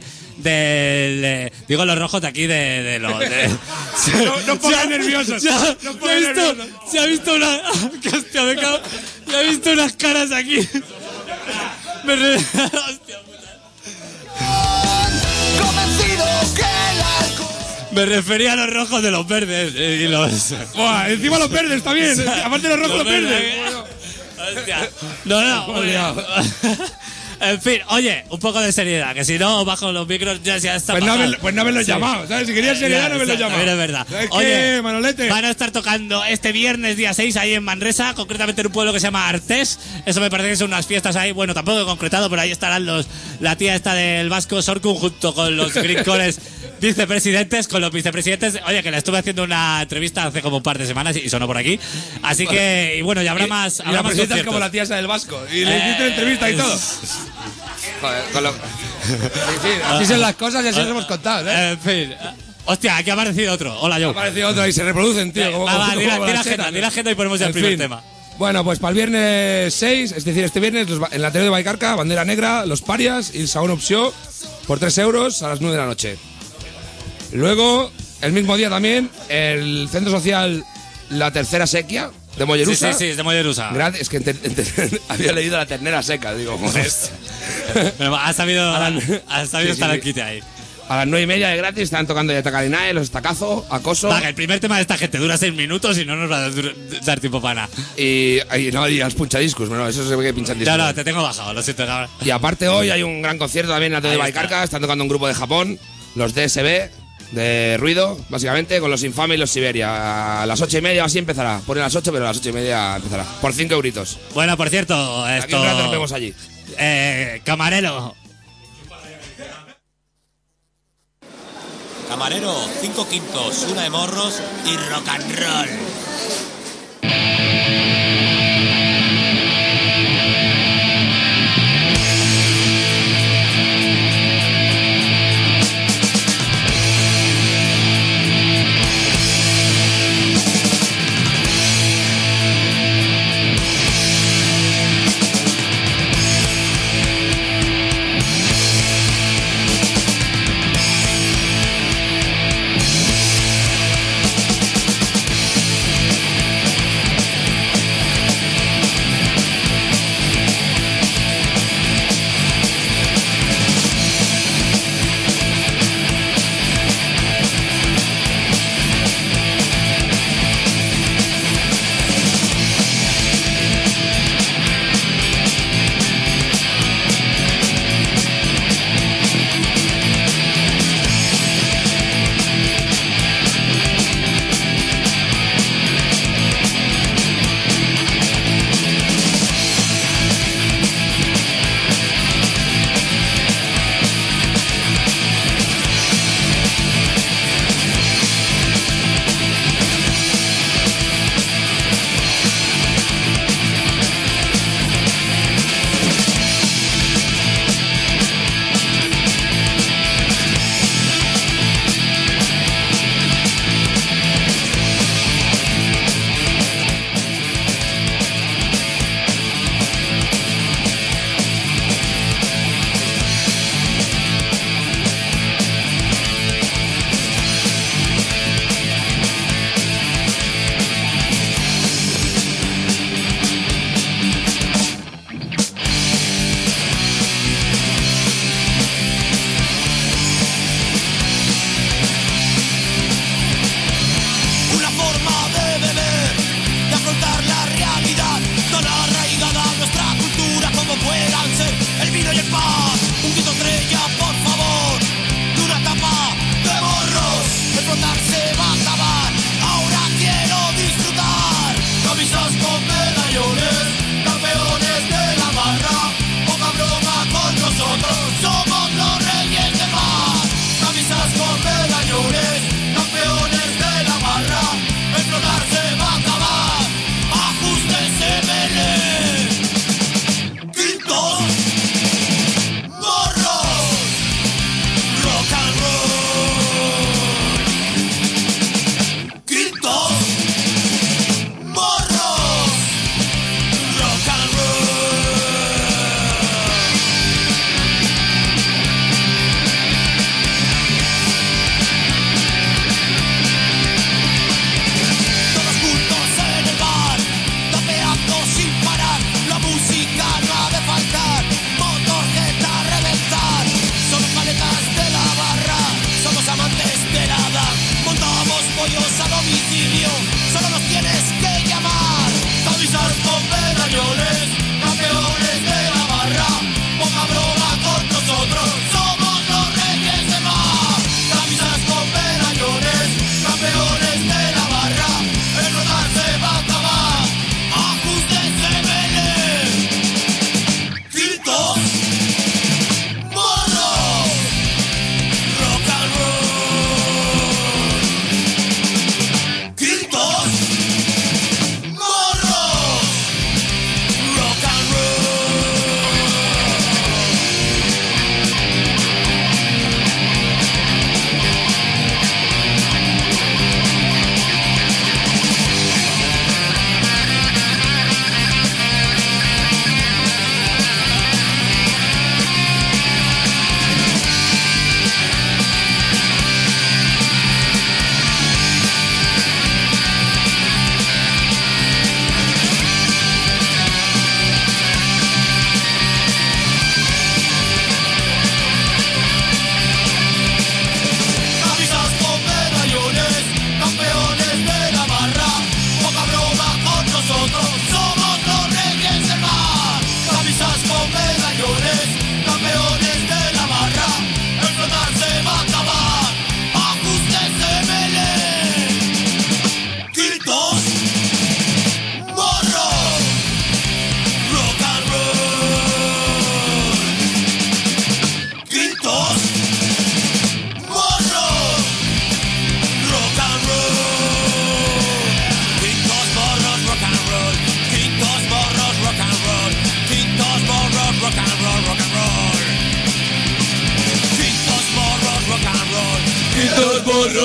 del eh, digo los rojos de aquí, de, de los... de- No, no pongas nerviosos. Se ha, No se ha pongas visto, nerviosos. se ha visto una... ¡Qué hostia, me cago! Se ha visto unas caras aquí. Me re... Hostia, Convencido que el alcohol me refería a los rojos de los verdes eh, y los... Buah, encima los verdes también. Aparte de los rojos, los verdes. Hostia. No, no. Joder. En fin, oye, un poco de seriedad, que si no, bajo los micros ya, ya está. Pues no, pasado. haber, pues no haberlo Sí. llamado, ¿sabes? Si querías seriedad, no haberlo Ya, llamado. también es verdad. ¿Sabes Oye, qué, Manolete? van a estar tocando este viernes día seis ahí en Manresa, concretamente en un pueblo que se llama Artés. Eso me parece que son unas fiestas ahí, bueno, tampoco he concretado, pero ahí estarán los la tía esta del Vasco Sorkun junto con los gringones vicepresidentes, con los vicepresidentes. Oye, que le estuve haciendo una entrevista hace como un par de semanas y sonó por aquí. Así que, y bueno, ya habrá más, Y habrá la más presentas conciertos. como la tía esa del Vasco. Y le hiciste Eh, entrevista y todo. Joder, con lo- Sí, sí, así son las cosas y así os hemos contado, ¿eh? En fin. Hostia, aquí ha aparecido otro. Hola, Ha Joe. aparecido otro y se reproducen, tío. Como, Va, va, como- di la- como di la las agenda, setas, di la agenda y ponemos ya el En primer fin. tema. Bueno, pues para el viernes seis, es decir, este viernes, los ba- en la Ateneo de Baicarca, Bandera Negra, Los Parias y el Segona Opción por tres euros a las nueve de la noche. Luego, el mismo día también, el Centro Social La Tercera Sequía de Sí, Mollerusa. sí, sí, es de Mollerusa. Gra- Es que ente- ente- había leído La Ternera Seca, digo, joder. Pero has sabido, Ahora- has sabido Sí, sí, estar sí. al quite ahí. A las nueve y media de gratis están tocando ya Tacarinae, Los Estacazo, Acoso. Va, que el primer tema de esta gente dura seis minutos y no nos va a dur- dar tiempo para nada. Y, y no, y los punchadiscos, bueno, eso se ve que pinchan discos. No, no, te tengo bajado, lo siento, cabrón. Y aparte hoy hay un gran concierto también en la T V de Ahí está. Baicarca, están tocando un grupo de Japón, los D S B, de ruido, básicamente, con los Infame y los Siberia. A las ocho y media así empezará. Pone a las ocho, pero a las ocho y media empezará. Por cinco euritos. Bueno, por cierto, Aquí esto... un rato nos vemos allí. Eh, camarero, Camarero, cinco quintos, una de morros y rock and roll.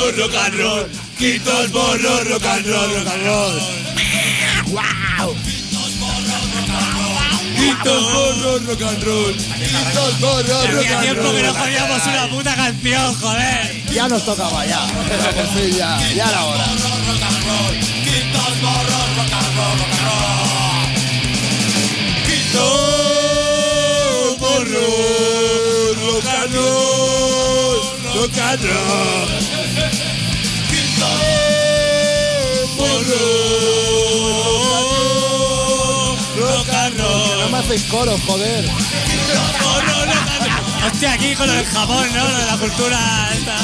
porro, rock and roll. Quito el porro, rock and roll, rock and roll. ¡Wow! Quito el porro, rock and roll. Quito el porro, rock Hacía and tiempo que no roll. jodíamos una puta canción, joder. Ya nos tocaba ya. Por fin ya. Ya era hora. Quito el porro, rock and roll, rock and roll. Quito el porro, rock and roll, rock and roll. Quito el porro, rock and roll. No me hacéis coros, joder. Porro, rock and roll. Hostia, aquí con el jamón, ¿no? Lo de la cultura esta.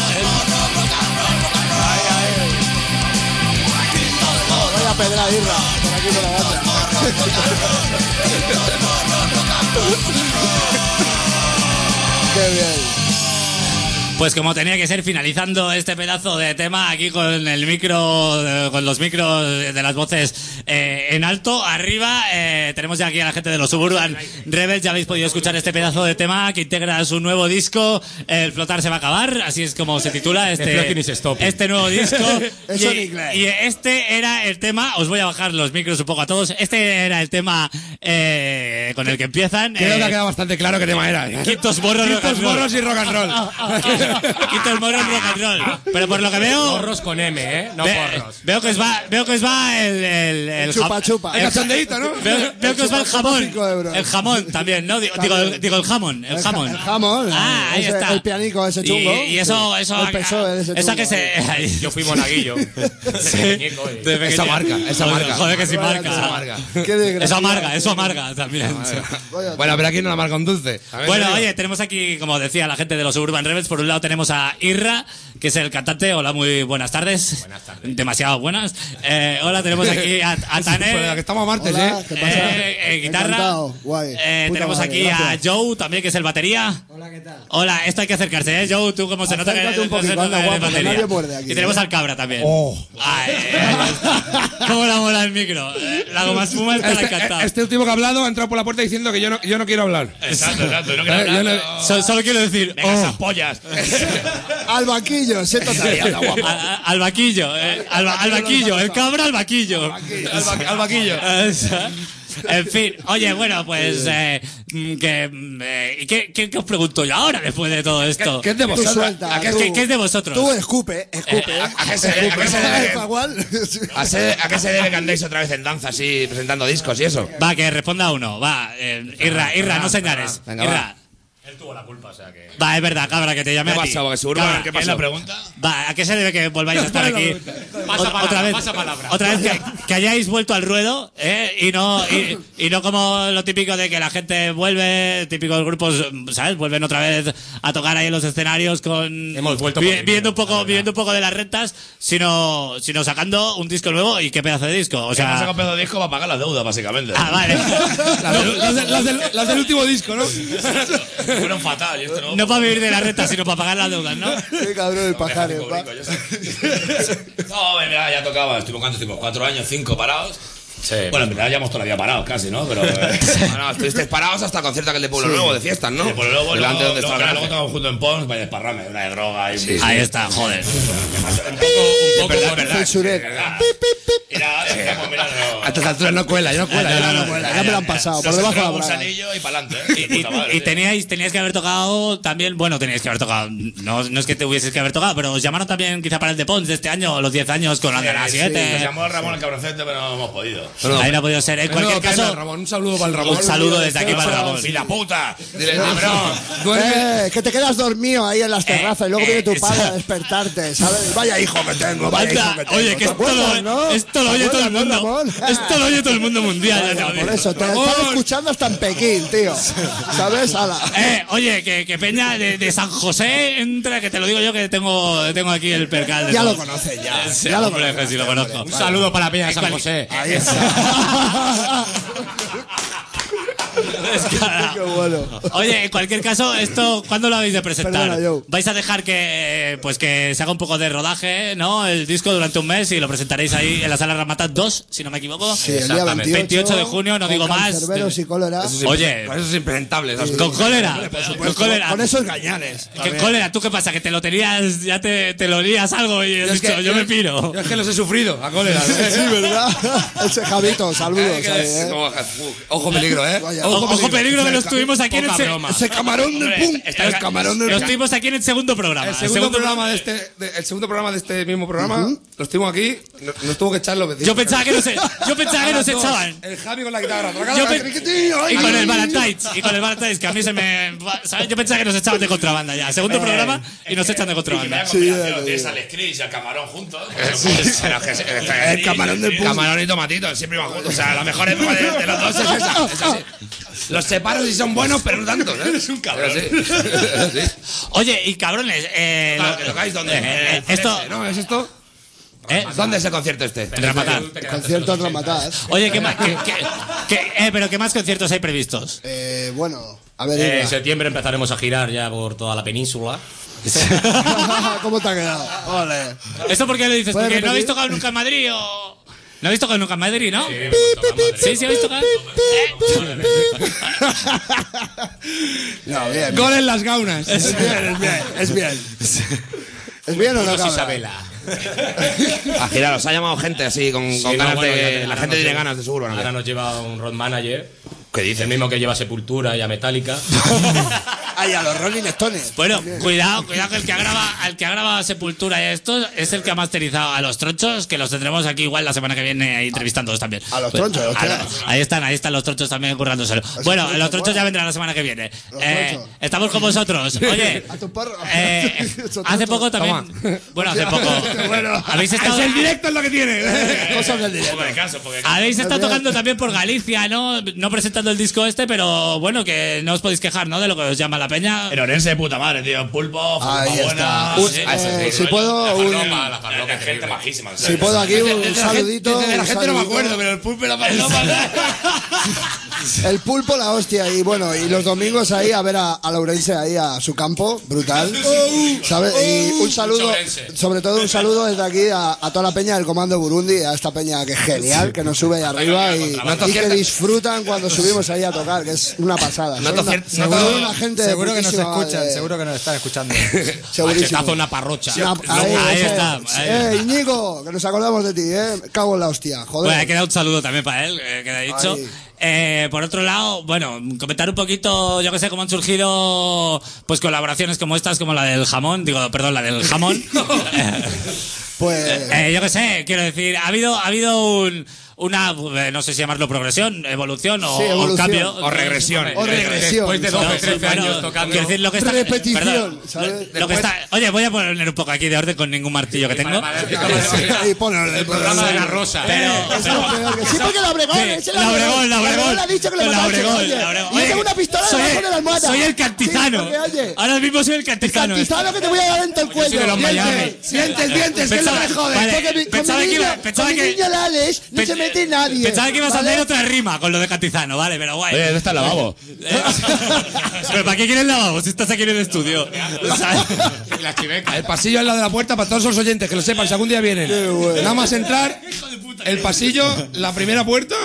Vaya pedra irra. Por aquí por la banda. Qué bien. Pues como tenía que ser, finalizando este pedazo de tema aquí con el micro, eh, con los micros de las voces eh, en alto, arriba, eh, tenemos ya aquí a la gente de los Suburban Rebels. Ya habéis podido escuchar este pedazo de tema que integra su nuevo disco, El flotar se va a acabar, así es como se titula este, este nuevo disco. Eso en y, inglés. y este era el tema, os voy a bajar los micros un poco a todos, este era el tema eh, con el que empiezan. Creo eh, que ha quedado bastante claro qué tema era. Quintos morros, rock and Quintos roll. morros y rock and roll. Quintos morros, rock and roll. Pero por lo que veo, Morros con M, ¿eh? No ve- porros. veo que os va, veo que os va el, el, el Chupa, jam- chupa. el- El cachondeíto, ¿no? Veo, veo que os va el chupa, chupa, jamón. cinco euros. El jamón también, ¿no? Digo, digo, el, digo el jamón, el El jamón. ja- el jamón, Ah, ahí ese- está. el pianico ese chungo. Y, y eso, eso. El P S O E de ese Eso chungo, que se. Yo fui monaguillo. Sí, Pequeñico, eh. de pequeño. Esa marca, esa Joder, marca. Joder, que sí Vaya, marca. esa marca. Qué desgracia. Eso amarga, eso amarga también. Vaya, Bueno, pero aquí no la marca un dulce. También Bueno, te digo. oye, tenemos aquí, como decía la gente de los Urban Rebels, por un lado tenemos a Irra, que es el cantante. Hola, muy buenas tardes. Buenas tardes. Demasiado buenas. Eh, hola, tenemos aquí a, a Taner. Pero que estamos a martes, Hola, ¿eh? ¿qué pasa? Eh, eh, guitarra. Encantado, guay. Eh, Puta tenemos madre, aquí gracias. a Joe también, que es el batería. Hola, ¿qué tal? Hola, esto hay que acercarse, ¿eh? Joe, tú como se nota que Acércate un no se poquito, nota anda, que eres guapo, que batería. nadie muerde aquí, Y tenemos ¿eh? al cabra también. Oh. Ay, eh, ¿cómo la mola el micro? Eh, La goma espuma está Este, encantado. este último que ha hablado ha entrado por la puerta diciendo que yo no, yo no quiero hablar. Exacto, exacto. No quiero Eh, yo hablar. no- So- solo quiero decir, Venga, oh, esas pollas. Al vaquillo, siéntate ahí, anda, guapo. a- a- al vaquillo, eh, al, va- al vaquillo, el cabra al vaquillo. Al, va- al vaquillo. Esa. En fin, oye, bueno, pues, eh, mm, que, mm, eh, ¿y ¿qué, qué, qué os pregunto yo ahora después de todo esto? ¿Qué es de Tú vosotros? suelta, ¿A qué, tú. ¿Qué- qué es de vosotros? Tú escupe, escupe. Eh, ¿A qué se debe? ¿A qué se debe? Zaguán. ¿A, se- a qué se debe que andéis otra vez en danza así, presentando discos y eso? Va, que responda uno, va, eh, Irra, Irra, no señales. Venga, Irra. Él tuvo la culpa, o sea que. Va, es verdad, cabra, que te llame ¿Qué a ti. pasó? Porque Suburban, Cabra, ¿qué ¿Quién pasó? la pregunta? Va, ¿a qué se debe que volváis a estar aquí? Pasa Ot- palabra, otra vez, pasa palabra. otra vez que, que hayáis vuelto al ruedo, ¿eh? Y no, y, y no como lo típico de que la gente vuelve, típicos grupos, ¿sabes? Vuelven otra vez a tocar ahí en los escenarios con. Hemos vuelto vi- por dinero, viviendo un poco, la verdad. viviendo un poco de las rentas, sino, sino sacando un disco nuevo y qué pedazo de disco. O O sea, sea. sacado pedo de disco para pagar la deuda, básicamente. Ah, vale. Las, del- las del- las del, las del último disco, ¿no? Fueron fatal. Y esto no. No para vivir de la renta, sino para pagar las deudas, ¿no? Qué cabrón el pajares, Rico, va. rico, yo sé. No, mira, ya tocaba. Estuvimos cuánto, estuvimos cuatro años, cinco parados. Sí. Bueno, en verdad ya hemos todavía parados casi, ¿no? Pero. eh, Bueno, estuvisteis parados hasta el concierto aquel de Pueblo Nuevo, de fiestas, ¿no? Por luego, Delante luego, donde está luego, el luego garaje. tocamos junto en Pons, vaya desparrame, una de droga y Ahí está, joder. un poco, verdad, es verdad. Censuret. Y nada, decíamos, mira, no. A estas alturas no cuela, ya no cuela. Ah, ya no, no no, cuela. Ya me lo han pasado, por Nos debajo de la entraba un braga. gusanillo y para adelante. Y, y- y teníais, teníais que haber tocado también, bueno, teníais que haber tocado, no, no es que te hubieses que haber tocado, pero os llamaron también quizá para el de Pons de este año, los diez años con Andana Nos siete. llamó Ramón el cabroncete, pero no hemos podido. Ahí no ha podido ser. En Menudo cualquier pena, caso, Ramón, un saludo para el Ramón. un saludo desde aquí para Ramón. ¡Fila puta! Dile, cabrón. Duerme. Eh, que te quedas dormido ahí en las terrazas y luego eh, viene tu esa- padre a despertarte, ¿sabes? Vaya hijo que tengo, vaya Anda, hijo que tengo. oye, que ¿Te esto acuerdas, lo, no? esto lo oye ¿Te todo el acuerdas, no, mundo. Ramón? Esto lo oye todo el mundo mundial. ya te lo Por digo. eso, te Ramón. están escuchando hasta en Pekín, tío. ¿Sabes? Ala. Eh, oye, que, que Peña de, de San José entra, que te lo digo yo que tengo, tengo aquí el percal. De Ya lo todo. conoces, ya. Sí, Ya lo hombre, conoces, que sí lo conozco. Un saludo para la Peña de San José. Ahí está. Descarado. Qué bueno. Oye, en cualquier caso, esto, ¿cuándo lo habéis de presentar? Perdona, Joe. ¿Vais a dejar que pues que se haga un poco de rodaje, ¿no? El disco durante un mes y lo presentaréis ahí en la sala Ramatat dos, si no me equivoco. Sí, el día veintiocho, veintiocho de junio, no con digo más. Cancerberos y cólera. Oye, Con esos impresentables. ¿sabes? con cólera. Con cólera. Con esos gañanes. ¿Qué cólera? ¿Tú qué pasa? ¿Que te lo tenías, ya te, te lo olías algo y has Yo es dicho, que- yo me piro? Yo es que los he sufrido, a cólera. ¿no? Sí, ¿verdad? Ese Javito, saludos. Eh, que ahí, es ¿eh? como- uh, Ojo peligro, ¿eh? Vaya. Ojo, ojo peligro que lo estuvimos aquí en el, Poca se- broma. Ese camarón del pum. Está- El camarón del lo pum. estuvimos aquí en el segundo programa. El segundo, programa de este, de- el segundo programa de este mismo programa, lo estuvimos aquí, no- nos tuvo que echar los vecinos. Yo pensaba que nos, e- yo pensaba que A nos las dos, echaban. El Javi con la guitarra. Yo pe- Riquitillo, y ay, con el ay, Valentine's, y con el Valentine's, que a mí se me. ¿sabes? Yo pensaba que nos echaban de contrabanda ya. Segundo programa y nos echan de contrabanda. Sí, ya lo Tienes digo. al Screech y al camarón juntos. El camarón del camarón y tomatito, siempre iban juntos. O sea, la mejor época de, de los dos es esa. Es así. Los separo si son buenos, pero no tanto. ¿eh? Eres un cabrón. Oye, y cabrones, eh, Lo lo- que tocáis, ¿dónde? eh, En eh, el esto. Frese, ¿no? ¿Es esto? ¿Eh? ¿Dónde es el concierto este? En Ramatat. Concierto en Ramatat. Oye, ¿qué más, qué- qué- qué- eh, pero ¿qué más conciertos hay previstos? Eh, bueno, a ver, Eh, en Irra. septiembre empezaremos a girar ya por toda la península. ¿Cómo te ha quedado? Ole. ¿Esto por qué lo dices? ¿Puedes ¿Porque no habéis repetir? tocado nunca en Madrid o.? ¿No habéis tocado nunca en Madrid, no? Sí, hemos tocado en Madrid. Sí, sí habéis tocado. No, bien. Gol en las gaunas. Es bien, es bien, es bien. ¿Es bien o no, Pues cabrón? Isabela. A girar, os ha llamado gente así, con, Sí, con no, ganas bueno, ya de. te- La ahora gente nos tiene lleva- ganas de seguro, ¿no? Ahora nos lleva un road manager. ¿Qué El dices? mismo que lleva Sepultura y a Metallica. Ay, a los Rolling Stones. Bueno, cuidado, cuidado que el que ha grabado, el que ha grabado Sepultura y esto es el que ha masterizado a los tronchos, que los tendremos aquí igual la semana que viene ahí entrevistándolos también. A los Pues, tronchos, a hostia. la- ahí están, ahí están los tronchos también currándoselo. Bueno, tronchos, los tronchos bueno. ya vendrán la semana que viene. Los Eh, tronchos. estamos con vosotros. Oye, A tu perro. eh, Esos hace tronchos. poco también. Bueno, hace poco. Bueno. Habéis estado. El directo es lo que tiene. Cosas del directo. Habéis estado Bien. tocando también por Galicia, ¿no? No presentando el disco este, pero bueno, que no os podéis quejar, ¿no? De lo que os llama la peña. En Orense de puta madre, tío. Pulpo, Ahí fuma está. buena. Un- sí. eh, si puedo, un, La farlopa, gente majísima. o sea, si puedo aquí un saludito. Desde la un gente no me saludito. acuerdo, pero el pulpo era para no El pulpo, la hostia. Y bueno, y los domingos ahí a ver a, a Laurense ahí a su campo, brutal. ¿Sabes? Y un saludo, sobre todo un saludo desde aquí a, a toda la peña del Comando Burundi, a esta peña que es genial, que nos sube ahí arriba y, y que disfrutan cuando subimos ahí a tocar, que es una pasada. No Son te una, cier- son no te- una gente Seguro que nos putísima escuchan, madre. seguro que nos están escuchando. Segurísimo. Machetazo, una parrocha. Una- ahí, Ahí ese está, es. ahí. Eh, Íñigo, que nos acordamos de ti, eh. Cago en la hostia, joder. Bueno, hay que dar un saludo también para él, eh, que le he dicho. Ahí. Eh, por otro lado, bueno, comentar un poquito, yo que sé, cómo han surgido pues colaboraciones como estas, como la del jamón, digo, perdón, la del jamón. Pues Eh, yo que sé, quiero decir, ha habido, ha habido un, una, eh, no sé si llamarlo progresión, evolución o, Sí, o un evolución. cambio. O regresión. o regresión. Después de No, doce, trece bueno, años tocando. quiero decir, lo que está, Repetición, perdón, ¿sabes? lo que está, oye, voy a poner un poco aquí de orden con ningún martillo que tengo. ahí ponlo el Programa de la Rosa. Pero, Eso pero- es peor que sí, porque la Obregón, Sí, ese es la Obregón, la Obregón. ha dicho que le La mataste, Obregón, oye. la Obregón. Y yo Oye, tengo una pistola soy debajo el- de la almohada. Soy el cantizano. Sí, porque, oye, Ahora mismo soy el el cantizano. cantizano que te voy a dar en todo el cuello. de los Dientes, Miami. Dientes, dientes, que es lo Pensaba- que jode. vale, Porque mi- pensaba con mi que iba- niño- pensaba con mi que- niño el Alex no Pe- se mete nadie. Pensaba que ibas a ¿vale? hacer otra rima con lo de cantizano, vale, pero guay. Oye, ¿dónde está el lavabo? Eh, ¿Pero para qué quieres el lavabo si estás aquí en el estudio? ¿Sabes? La chiveca. El pasillo al lado de la puerta para todos los oyentes, que lo sepan, si algún día vienen. Nada más entrar, el pasillo, la primera puerta.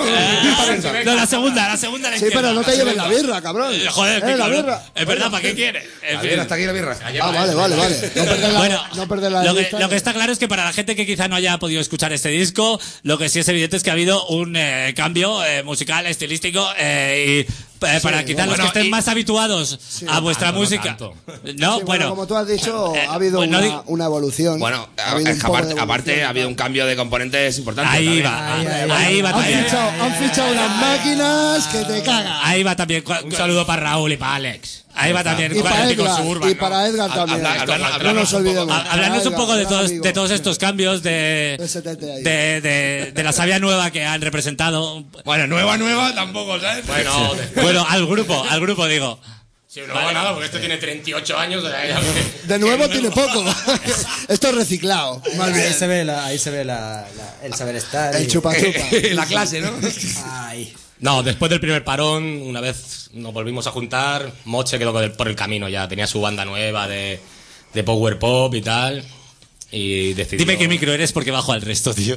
No, la segunda, la segunda a la Sí, izquierda. pero no te lleves la birra, cabrón. Eh, Joder, Eh, qué la cabrón. birra. Es verdad, ¿para qué quieres? En La fin. birra, hasta aquí la birra. Ah, vale, vale, vale. No perder la, Bueno, no perder la lo, que, vista. lo que está claro es que para la gente que quizá no haya podido escuchar este disco, lo que sí es evidente es que ha habido un eh, cambio eh, musical, estilístico, eh, y eh, para quizá los bueno, que estén y- más habituados a vuestra tanto, no música. tanto. No, Sí, bueno. como tú has dicho, eh, ha habido pues no una, digo- una evolución. Bueno, Ha habido es un que poco aparte, de aparte evolución. ha habido un cambio de componentes importante. Ahí también. va, Ahí, ahí, ahí va Han también. fichado, han fichado unas máquinas que te cagan. Ahí va también. Un saludo para Raúl y para Alex. Ahí va también. Y para Típico Edgar, suburban, y ¿no? para Edgar también. habla- habla- no habla- nos olvidemos. Ha- Hablarnos un Edgar, poco de gran todos, amigo. de todos estos cambios de, Ese tete ahí. de, de, de la savia nueva que han representado. Bueno, nueva, nueva tampoco, ¿sabes? Bueno, de- Bueno, al grupo, al grupo digo. sí, no va nada, porque esto tiene treinta y ocho años. O sea, ya- De nuevo tiene poco. Esto es reciclado. Más Ahí bien. se ve, la, ahí se ve la, la- el saber estar. El y- chupa chupa. La clase, ¿no? Ay. No, después del primer parón, una vez nos volvimos a juntar, Moche quedó por el camino ya. Tenía su banda nueva de, de power pop y tal. Y decidió... Dime qué micro eres porque bajo al resto, tío.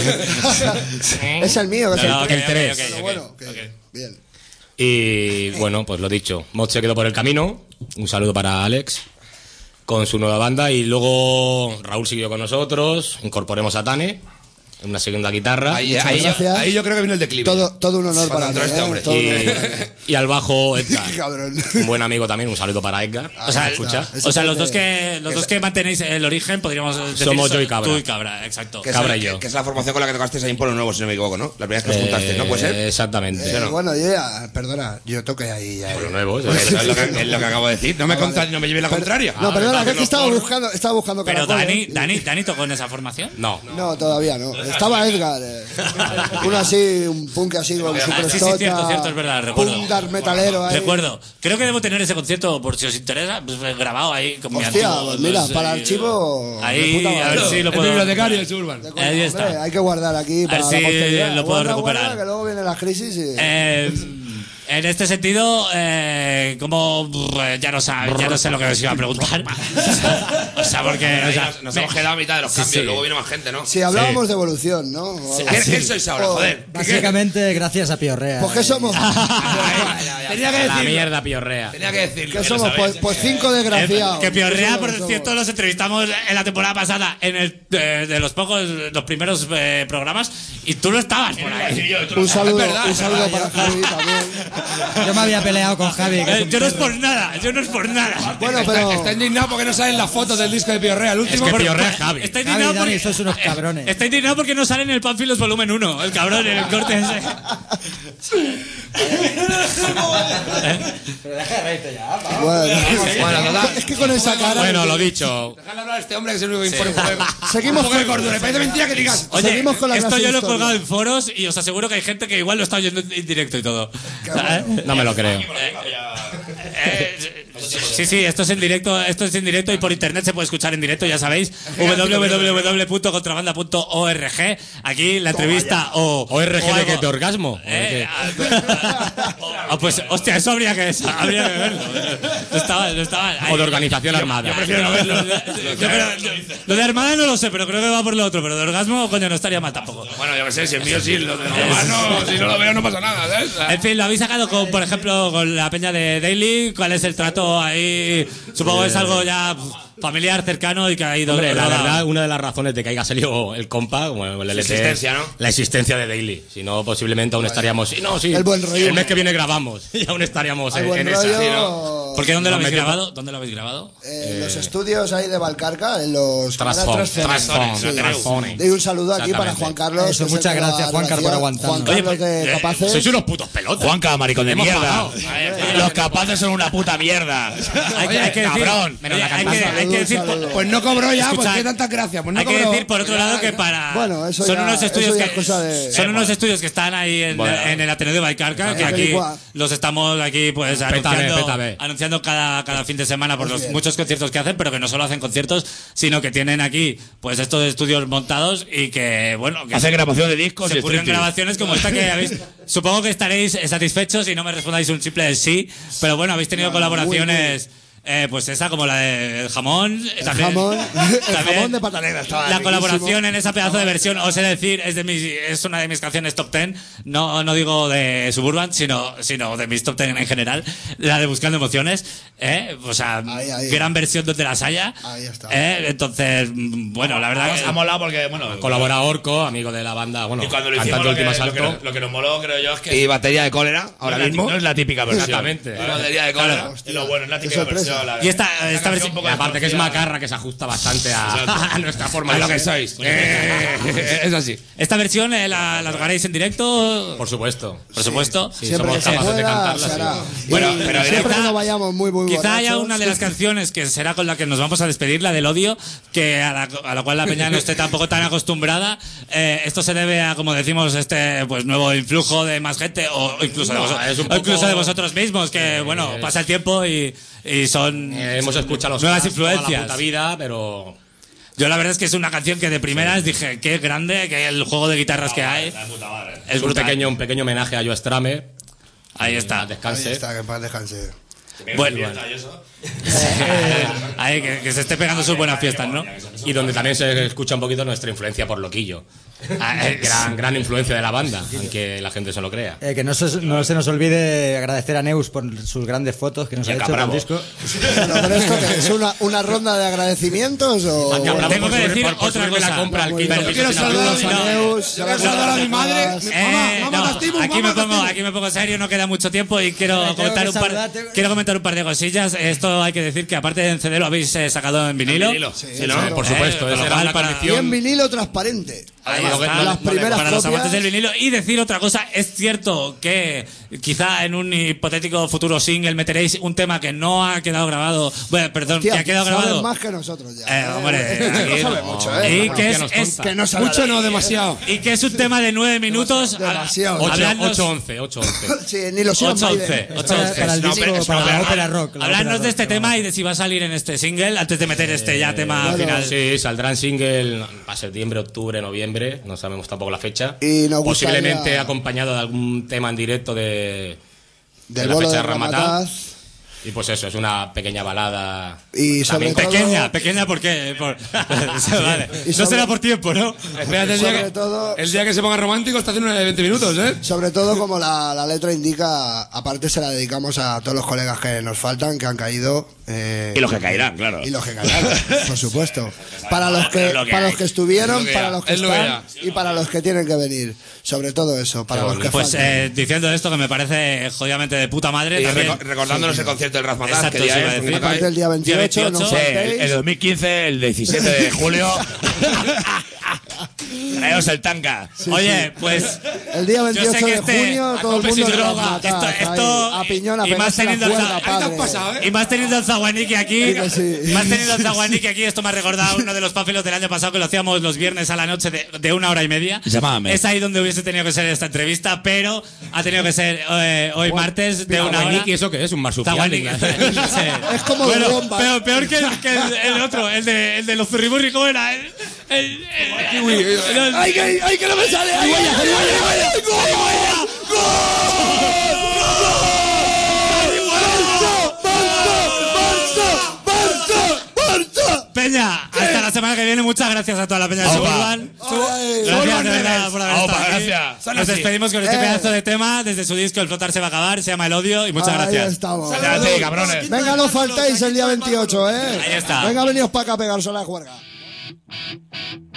Es el mío, que es No, no, el, ok, el ok, tres. ok, Pero ok, bueno, que- ok. bien. Y bueno, pues lo dicho, Moche quedó por el camino. Un saludo para Alex con su nueva banda. Y luego Raúl siguió con nosotros. Incorporemos a Tane en una segunda guitarra. Ahí, Muchas ahí, yo, gracias. ahí yo creo que vino el declive. Todo, todo un honor Cuando para entró mí. este ¿eh? hombre. Todo un Y, honor. y al bajo Edgar. Qué cabrón. Un buen amigo también. Un saludo para Edgar. O sea, Ahí está. escucha. Esa O sea, los gente- dos que los dos que mantenéis el origen podríamos decir Somos son yo y Cabra. Tú y Cabra, exacto. Que es, Cabra el- y yo. que es la formación con la que tocasteis ahí en Polo Nuevo, si no me equivoco, ¿no? La primera vez que os Eh, juntasteis, ¿no? ¿Puede ser? Exactamente. Eh, bueno, yo ya, perdona, yo toqué ahí ya. Polo eh. Nuevo. Eso es lo, que, es lo que acabo de decir. No me, Ah, vale. contáis, no me llevéis la Per- contraria. No, Ah, perdona, me que es que estaba estaba haciendo buscando, estaba buscando Pero caracoles. Dani, Dani, Dani tocó en esa formación. No. No, todavía no. Estaba Edgar. Eh. Uno así, un punk así con su Ah, sí, sí, crestota. cierto, cierto, es verdad, recuerdo. Punk dark metalero ahí. Recuerdo. Creo que debo tener ese concierto, por si os interesa, pues grabado ahí con mi Hostia, antiguo, pues mira, no sé, para archivo, de Ahí, puta madre. a ver si lo El puedo... bibliotecario de Suburban. De acuerdo, Ahí hombre, está. hay que guardar aquí para Así la posteridad. lo puedo Guarda, recuperar. guarda, que luego vienen las crisis y... Eh, en este sentido, eh, como brr, ya no sé, ya no sé lo que os iba a preguntar. O sea, porque o sea, Nos, nos me- hemos quedado a mitad de los Sí, cambios. sí. Luego vino más gente, ¿no? Si hablábamos de evolución, ¿no? O algo ¿Qué, así. ¿Qué sois ahora, Oh, joder? Básicamente gracias a Piorrea. Pues ¿qué somos? Tenía que La decirlo. mierda piorrea. Tenía que decirlo. ¿Qué somos? Pues, pues cinco desgraciados. Que Piorrea, Eso por somos. cierto, los entrevistamos en la temporada pasada, en el de, de los pocos, los primeros eh, programas, y tú no estabas por ahí. Un saludo, verdad, un es saludo verdad, para Javi también. Yo me había peleado con Javi. que es Eh, un yo no es perro. por nada, yo no es por nada. Bueno, Está, pero... está indignado porque no salen las fotos del disco de Piorrea, el último. que Por- Piorrea es Javi. Está Javi, indignado Dani, porque, sois unos cabrones. está indignado porque no sale en el Panfilos volumen uno, el cabrón, en el corte ese. Bueno, Bueno, total. es que con esa cara... Bueno, lo dicho. Dejadle hablar a este hombre que es el único que impone juego. Seguimos Un poco de con- cordura. Me parece mentira que digas. Oye, Seguimos con la esto clase yo de lo he historia. colgado en foros y os aseguro que hay gente que igual lo está oyendo en directo y todo. ¿Sabes? No me lo creo. Eh, sí, sí, esto es en directo, esto es en directo y por internet se puede escuchar en directo, ya sabéis. w w w punto contrabanda punto org. Aquí la entrevista o ¿O R G de algo. qué? ¿De orgasmo? Eh, ah, pues, hostia, eso habría que, eso habría que verlo. No estaba, no estaba. O de organización armada. Yo prefiero no verlo. Yo creo- yo- Lo de armada no lo sé, pero creo que va por lo otro. Pero de orgasmo, coño, no estaría mal tampoco. Bueno, yo qué sé, si el mío sí, lo de los demás no. Si no lo veo, no pasa nada, ¿sabes? En fin, lo habéis sacado con, por ejemplo, con la peña de Daily. ¿Cuál es el trato ahí? Supongo que es algo ya familiar, cercano y que ha ido. Hombre, la rodado. verdad, una de las razones de que haya salido el compa, como el L T, existencia, ¿no? la existencia de Daily. Si no, posiblemente aún estaríamos. Sí, no, sí. El buen rollo. El mes que viene grabamos y aún estaríamos Hay en, buen en esa. rollo. Sí, ¿no? ¿Por qué dónde lo Nos habéis metemos- grabado? ¿Dónde lo habéis grabado? Eh, los estudios ahí de Valcarca, en los... Transform, Transform. Transform, Sí. Transform. Y un saludo aquí para Exactamente. Juan Carlos. Eso, que es el muchas que lo gracias, ha Juancar, por organizado. aguantarnos. Juan Carlos Oye, de eh, Capaces. Sois unos putos pelotas. Juanca, maricón de Hemos mierda. pagado. Los capaces son una puta mierda. Hay que, hay que decir, cabrón. oye, hay, que, hay que decir, Saludo, por- saludo. Pues no cobró ya, Escucha, pues qué tantas gracias. Pues no hay que cobró. decir por otro lado que para Bueno, eso son ya- unos estudios eso ya que es cosa de- son Eh, unos estudios que están ahí en, Bueno. en el Ateneo de Baicarca, que Eh, aquí igual. los estamos aquí pues Pétame, anunciando, pétame. anunciando cada, cada fin de semana por Pues los bien. muchos conciertos que hacen, pero que no solo hacen conciertos, sino que tienen aquí pues estos estudios montados y que bueno, que Hace grabación de discos se y ocurren striptease. grabaciones como esta que habéis. Supongo que estaréis satisfechos y no me respondáis un simple de sí, pero bueno, habéis tenido No, colaboraciones. Eh, pues esa, como la del jamón. El también- jamón, el también jamón de pata negra estaba La riquísimo. colaboración en esa pedazo de versión, os he de decir, es, de mis, es una de mis canciones top ten. No, no digo de Suburban, sino, sino de mis top ten en general. La de Buscando Emociones. ¿eh? O sea, Ahí, ahí. gran versión donde las haya. Ahí está. ¿eh? Entonces, mm, bueno, la verdad que. Ha molado porque, bueno, Colabora Orco, amigo de la banda, bueno, y cuando lo cantante hicimos, lo que, Última lo, que, Salto. nos- lo que nos moló, creo yo, es que. Y batería de cólera, ahora no es la- mismo. No es la típica versión. Exactamente. Y batería de cólera. Hostia, Y lo bueno, es la qué típica sorpresa. versión. La, Y esta- la esta canción versión- un poco Y aparte que es desconocida. macarra, que se ajusta bastante a, a nuestra forma Es de lo que ser. sois. Eh, es así. Esta versión eh, la, la tocaréis en directo. Por supuesto. Por supuesto. Sí, Siempre somos que se capaces de pueda, cantarla. se sí. hará. Bueno, Y pero siempre quizá- que nos vayamos muy, muy Quizá haya borrachos, una de las canciones que será con la que nos vamos a despedir, la del odio, que a la, a la cual la peña no esté tampoco tan acostumbrada. Eh, esto se debe a, como decimos, este pues nuevo influjo de más gente o incluso, de, No, vosotros, es un o incluso poco- de vosotros mismos, que bueno, pasa el tiempo y, y son Eh, hemos escuchado los nuevas Cars toda la influencias. puta vida, pero Yo la verdad es que es una canción que de primeras dije, qué grande, que el juego de guitarras que hay. Es un brutal. pequeño, un pequeño homenaje a Joe Strummer. Ahí está. Descanse. Ahí está, que en paz descanse. Bueno, ahí, que, que se esté pegando sus buenas fiestas, ¿no? Y donde también se escucha un poquito nuestra influencia por Loquillo. gran, gran influencia de la banda, aunque la gente se lo crea. Eh, que no se, no se nos olvide agradecer a Neus por sus grandes fotos que nos ha hecho para el disco. Pero, pero esto que es una, una ronda de agradecimientos o tengo que decir otra cosa. La compra al quinto Yo quiero saludar a Neus, Yo quiero saludar a mi madre. Eh, Mamá, mamá, no, te estimo, aquí mamá, me te pongo, estimo. aquí me pongo serio, no queda mucho tiempo y quiero Tengo comentar que un par, saludar, tengo- quiero comentar un par de cosillas. Esto hay que decir que aparte de en C D lo habéis eh, sacado en vinilo. Sí, Sí, ¿no? claro. Por supuesto, Eh, esa con lo era cual la para- Y en condición. vinilo transparente. Ahí Además, está. las primeras Para los copias. amantes del vinilo. Y decir otra cosa, es cierto que quizá en un hipotético futuro single meteréis un tema que no ha quedado grabado. Bueno, perdón, Hostia, que ha quedado saben grabado. más que nosotros ya. Eh, hombre, no aquí- sabe mucho, ¿eh? Y que es, nos es- consta. Que no sabe Mucho no, demasiado. y que es un tema de nueve minutos. Demasiado. Hablarnos- ocho once, ocho once. Sí, ni los ocho Iron once, Maiden. ocho Para, once. para el No, disco, pero es para una la ópera- ópera rock. la Hablarnos ópera de este rock, tema y de si va a salir en este single antes de meter este ya tema Claro. final. Sí, saldrán single para septiembre, octubre, noviembre. No sabemos tampoco la fecha. Y nos Posiblemente gustaría- acompañado de algún tema en directo de, Del la bolo fecha de de Ramataz. Ramataz. Y pues eso, es una pequeña balada. Y sobre también todo- Pequeña, pequeña, ¿por qué? Por- vale. Y No sobre- será por tiempo, ¿no? Espérate, el día, Sobre que, todo- el día que se ponga romántico está haciendo una de veinte minutos, ¿eh? Sobre todo como la, la letra indica, aparte se la dedicamos a todos los colegas que nos faltan, que han caído. eh, Y los que caerán, claro. Y los que cayeron, por supuesto. Para los que, Es lo que para hay. los que estuvieron, Es lo que para hay. los que Es lo que están y para los que tienen que venir. Sobre todo eso, para los que Pues faltan. eh, diciendo esto que me parece jodidamente de puta madre. Y también- reco- recordándonos el concierto del Razmataz, Exacto, que día eso iba a es, decir. ¿cuándo Aparte cae? el día veintiocho, no veintiocho. Sí, el, faltéis. el dos mil quince, el diecisiete de julio. Traeos el tanga. Oye, pues El día yo veintiocho sé que de este junio, todo el tope sin mundo de droga. Ramataz, Esto, ahí, esto a piñón, a y más pegarse la teniendo el cuerda, za- Ahí te has padre. pasado, ¿eh? y más teniendo el Zaguaniqui aquí, Sí que sí. más teniendo el Zaguaniqui aquí, esto me ha recordado uno de los páfilos del año pasado que lo hacíamos los viernes a la noche de, de una hora y media. Llamadme. Es ahí donde hubiese tenido que ser esta entrevista, pero ha tenido que ser eh, hoy martes de una hora. Zaguaniqui, ¿eso qué es? ¿Un marsupial? Zaguaniqui. Sí. Es como de bueno, bomba. peor, peor que, el, que el, el otro, el de, el de los zurriburri, ¿cómo era? El, el, el, el- ¡Ay, que, ay, que no me sale! ¡Ay, ay, ay, ay, ay, gol! ¡Barça! ¡Barça! ¡Barça! Peña, hasta la semana que viene. Muchas gracias a toda la peña de Suburban. Ay, Gracias de verdad por haber Aupa, estado aquí. gracias. Nos despedimos con este Eh. pedazo de tema desde su disco El flotar se va a acabar. Se llama El odio y muchas Ahí gracias. estamos. Ya, sí, cabrones. Venga, no faltéis el día veintiocho, ¿eh? Ahí está. Venga, veníos para acá a pegaros a la juerga.